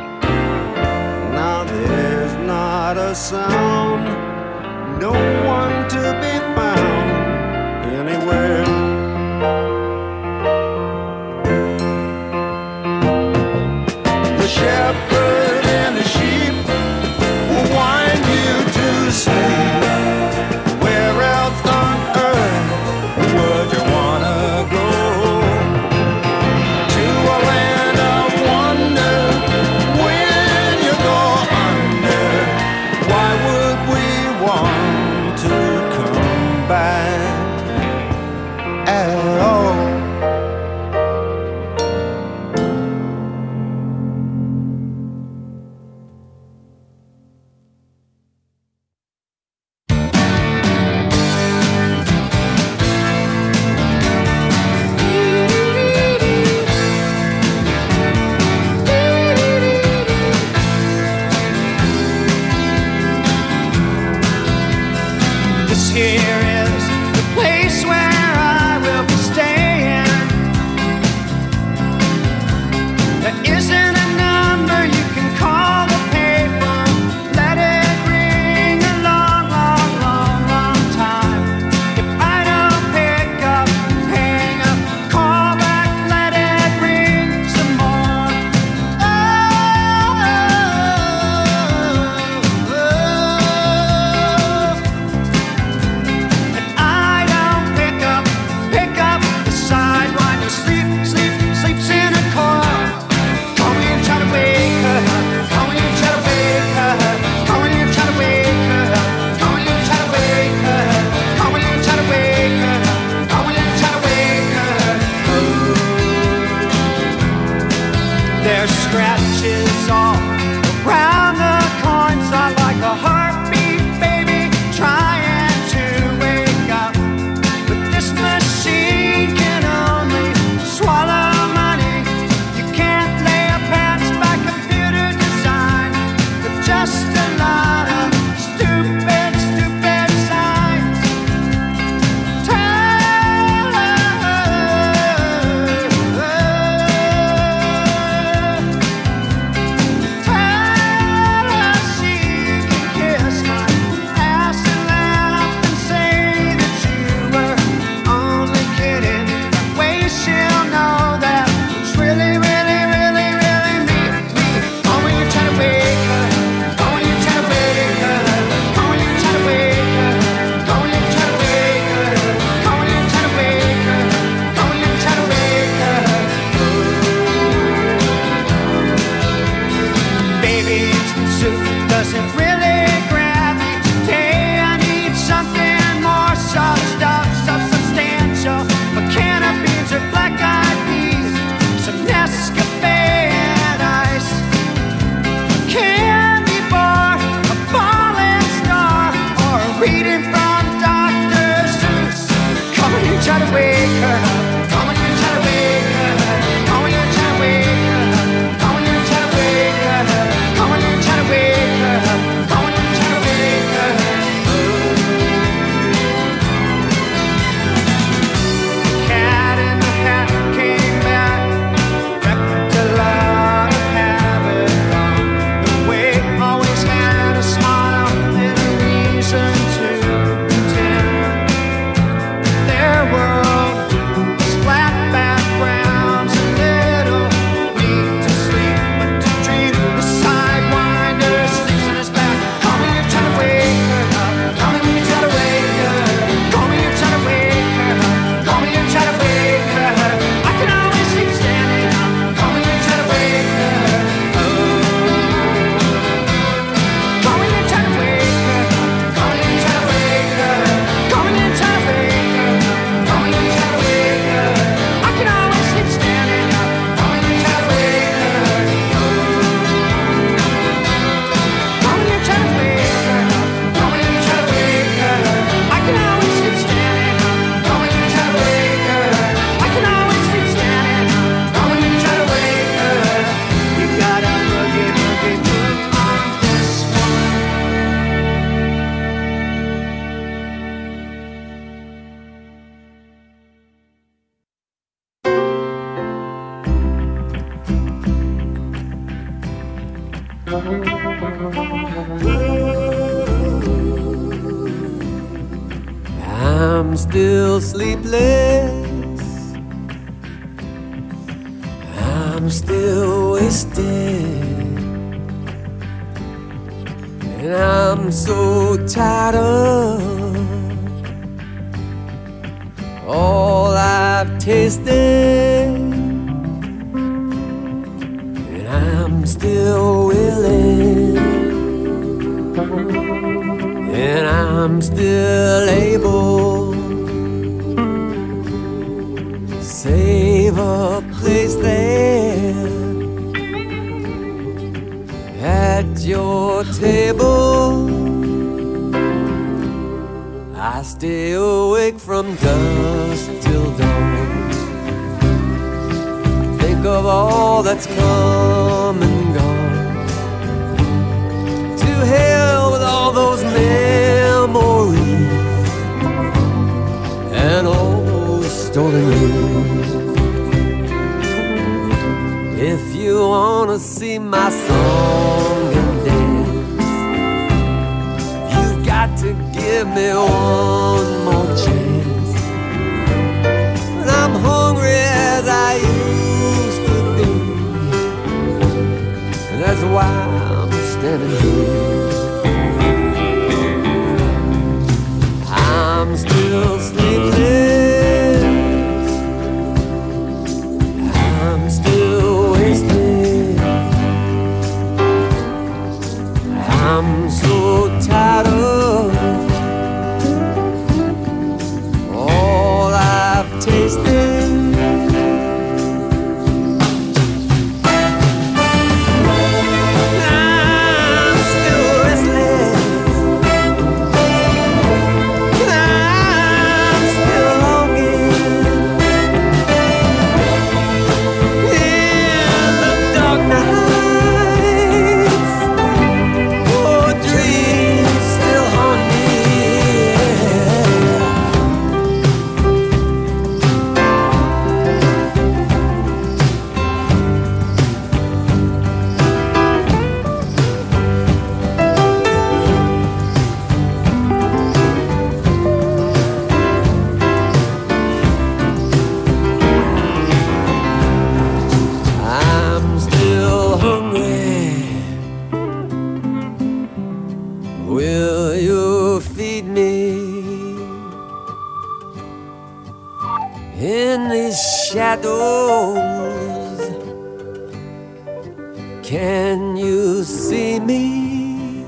Now there's not a sound, no one to be found anywhere. The shepherd and the sheep will wind you to sleep. Where else on earth would you wanna go? To a land of wonder, when you go under, why would we want to come There's scratches all around the coins. I like a heartbeat, baby, trying to wake up. But this machine can only swallow money. You can't lay a pants by computer design. But just a lot of stupid, stupid signs. Doesn't really grab me today. I need something more soft stuff, substantial. A can of beans or black-eyed peas, some Nescafe and ice, a candy bar, a falling star, or a reading from Dr. Seuss. Come on, you try to wake her up. Come on, you try to wake her up. Come on, you try to wake her up. Come on, you try to wake her up. Come on, you try to wake her up. Come on, you try to wake her up. Cat in the Hat came back, wrecked a lot of habit on the way. Always had a smile and a reason to pretend. Their world was flat backgrounds, a little weak to sleep, but to dream. The sidewinder sleeps in his back. Call me, you try to wake her up. Call me when you try to wake her up. Call me, you try to wake her up. Call me, you try to wake her up. I can always sleep standing up. Call me, you try to wake her up. Oh. Call me, you try to wake her up. Call me, you try to wake her up. Call me, you try to wake her up. Call me, you try to wake her up. I can always sleep standing up. Call me, you try to wake her up. Oh. Call me, you try to wake her up. Call me, you try to wake her up. I can always sleep standing up. Call me, you try to wake her up. I can always sleep standing up. Call me, you try to wake her up. You got a boogie, boogie, move on this one. I'm still sleepless. I'm still wasted. And I'm so tired of all I've tasted. And I'm still willing. And I'm still able to save a place there at your table. I stay awake from dusk till dawn. Think of all that's come and gone. To hell with all those memories and all those stolen years. If you wanna see my song and dance, you've got to give me one more chance. And I'm hungry as I used to be, and that's why I'm standing here. I'm still sleepless. I'm still wasted. I'm so tired of all I've tasted. Can you see me?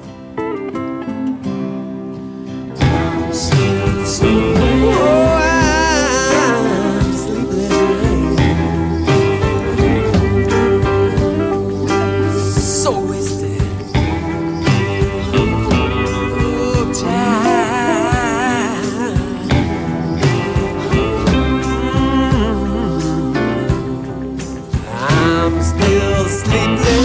I'm still sleeping. Oh, I'm sleepless night. So wasted. Oh, time. I'm still sleepless.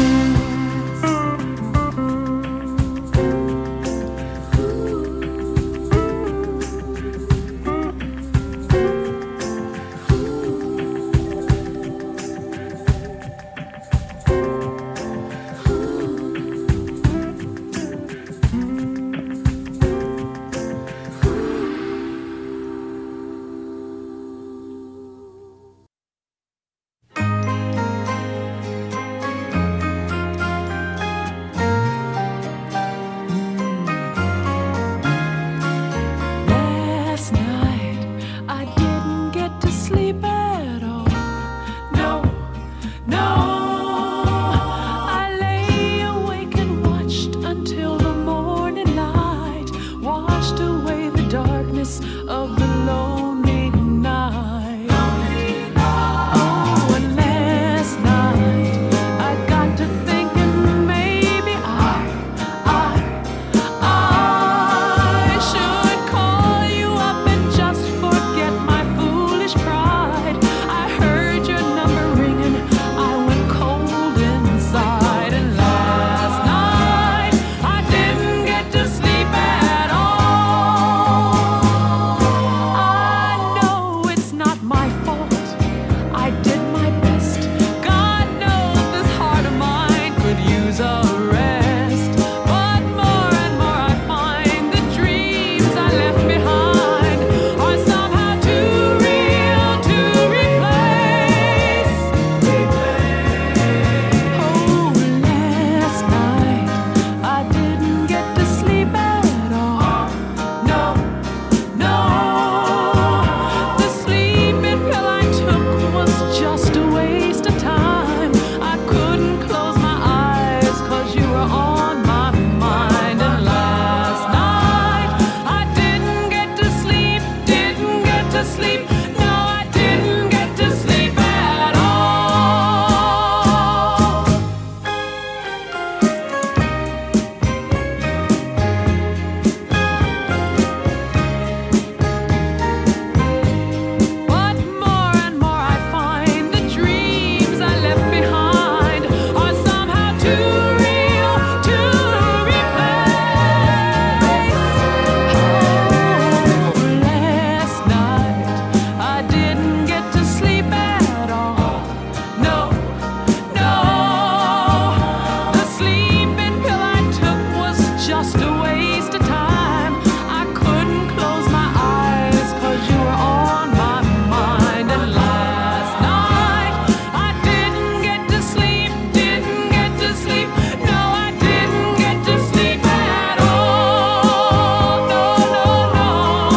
Last night I didn't get to sleep at all. No, no. I lay awake and watched until the morning light washed away the darkness of the lonely night. Oh, and last night I got to thinking maybe I should call you up and just forget my foolish pride. I heard your number ringing, I went cold inside, and last night I didn't get to sleep at all. I know it's not my fault. I did my best. God knows this heart of mine could use a rest. But more and more I find the dreams I left behind are somehow too real to replace. Oh, last night I didn't get to sleep at all. No, no. The sleeping pill I took was just a waste of time. I couldn't close my eyes 'cause you were on my mind. And last night I didn't get to sleep, didn't get to sleep. No, I didn't get to sleep at all. But more and more I find the dreams I left behind are somehow too real to replace. Oh, last night I didn't get to sleep at all. No, no. The sleeping pill I took was just a waste of time. I couldn't close my eyes 'cause you were on my mind. And last night I didn't get to sleep, didn't get to sleep. No, I didn't get to sleep at all. No, no, no.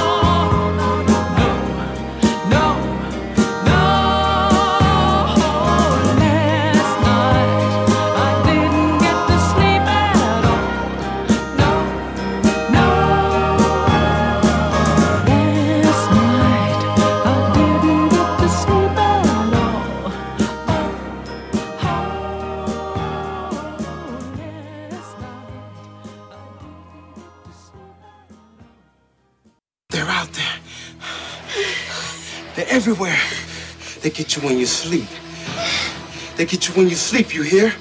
No, no, no. Last night I didn't get to sleep at all. No, no. Last night I didn't get to sleep at all. They're out there. They're everywhere. They get you when you sleep. They get you when you sleep, you hear?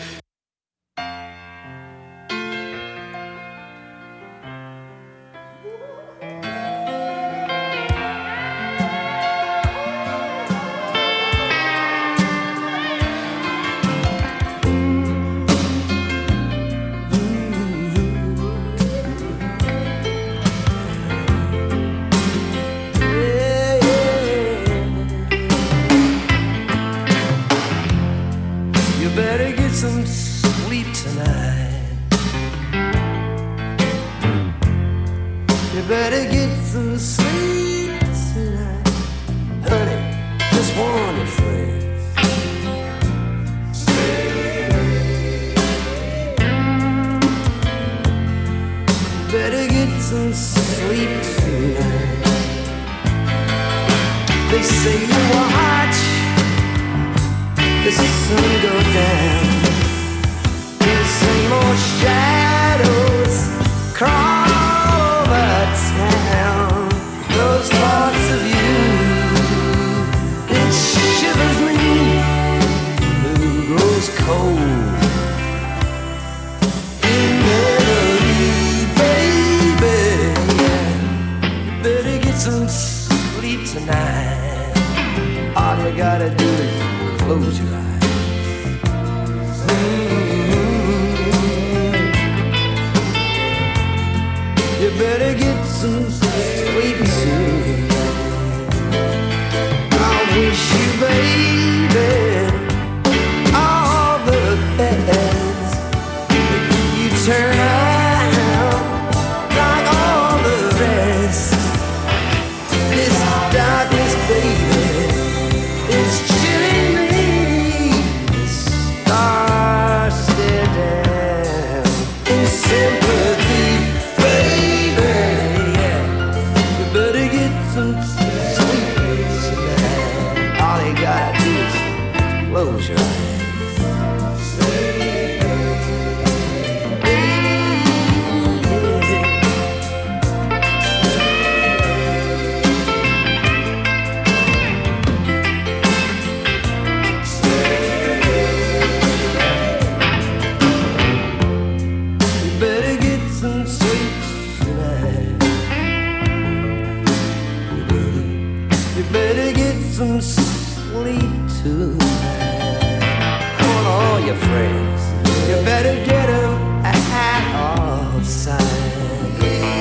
You better get some sleep tonight. You better get some sleep tonight. Honey, just one phrase. Stay sun go down, the same old shadows crawl over town. Those thoughts of you, it shivers me. Blue grows cold in melody, baby. You better get some sleep tonight. All you gotta do is close your eyes. You better get some sleep soon. I wish you, baby, all the best. You turn out like all the rest. This darkness, baby, is chilling me. The stars stare down in sympathy, baby. Yeah. You better get some sleep tonight. All you gotta do is close your eyes. Some sleep tonight. Come on, all your friends, you better get them off sight.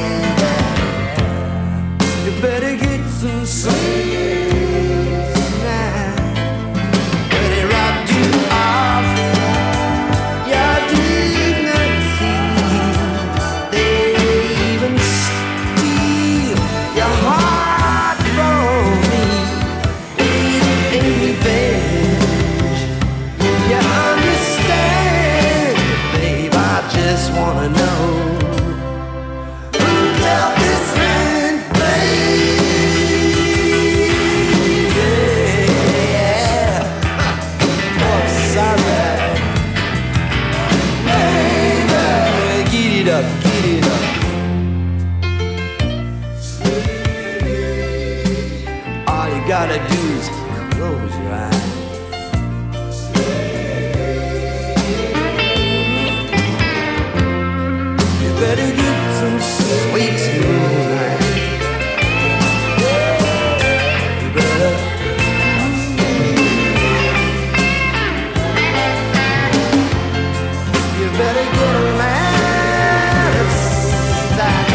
You better get some sleep tonight. Better rob you off your dignity. They even steal your heart from me. You understand, babe, I just wanna know who dealt this hand, baby. Yeah. Oh, I'm sorry, baby. Get it up, get it up. All you gotta do is close your eyes. You better get some sleep tonight. You better. You better get a man inside.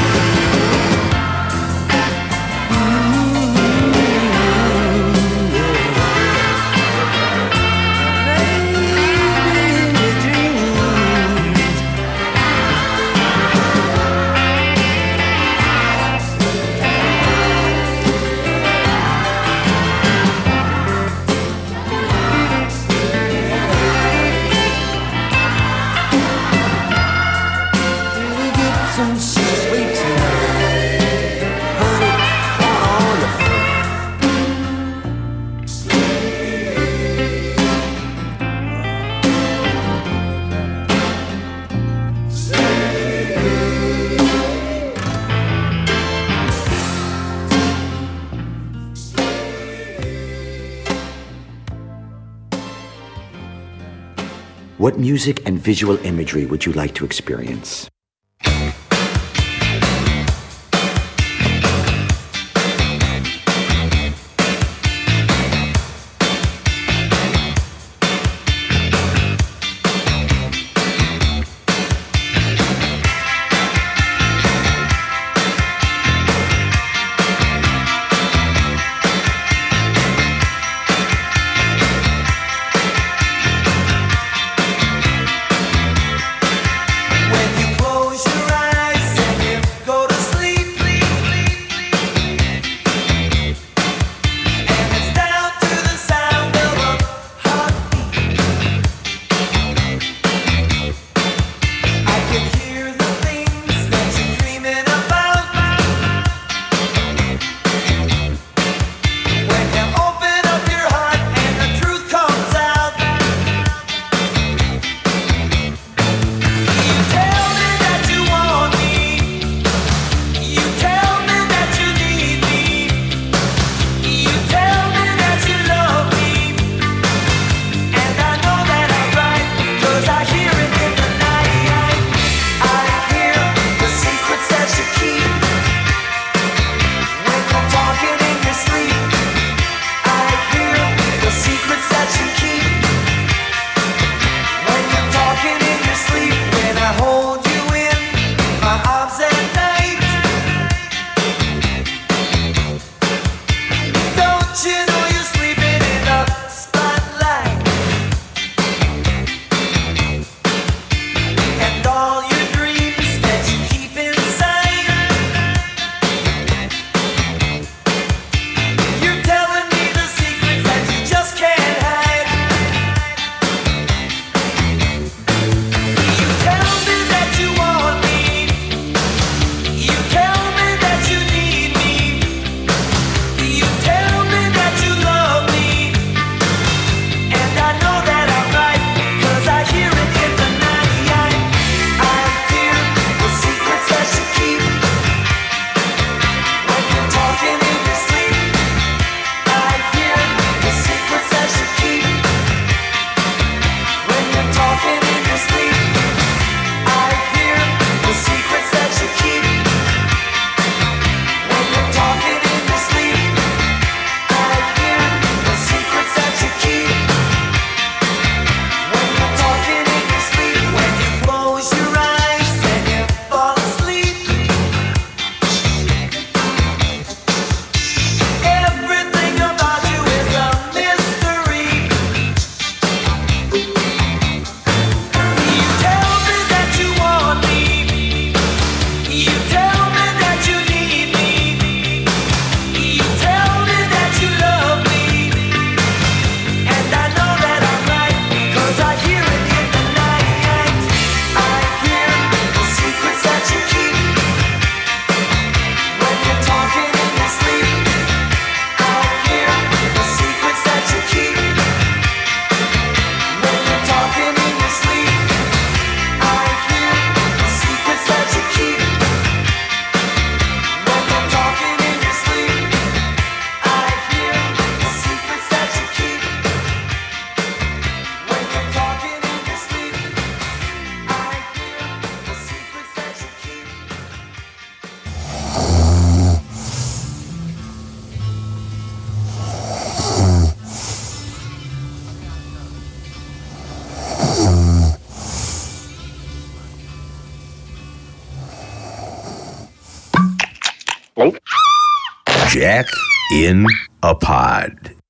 Some sleep tonight, honey, on the What music and visual imagery would you like to experience? When you close Jack in a Pod.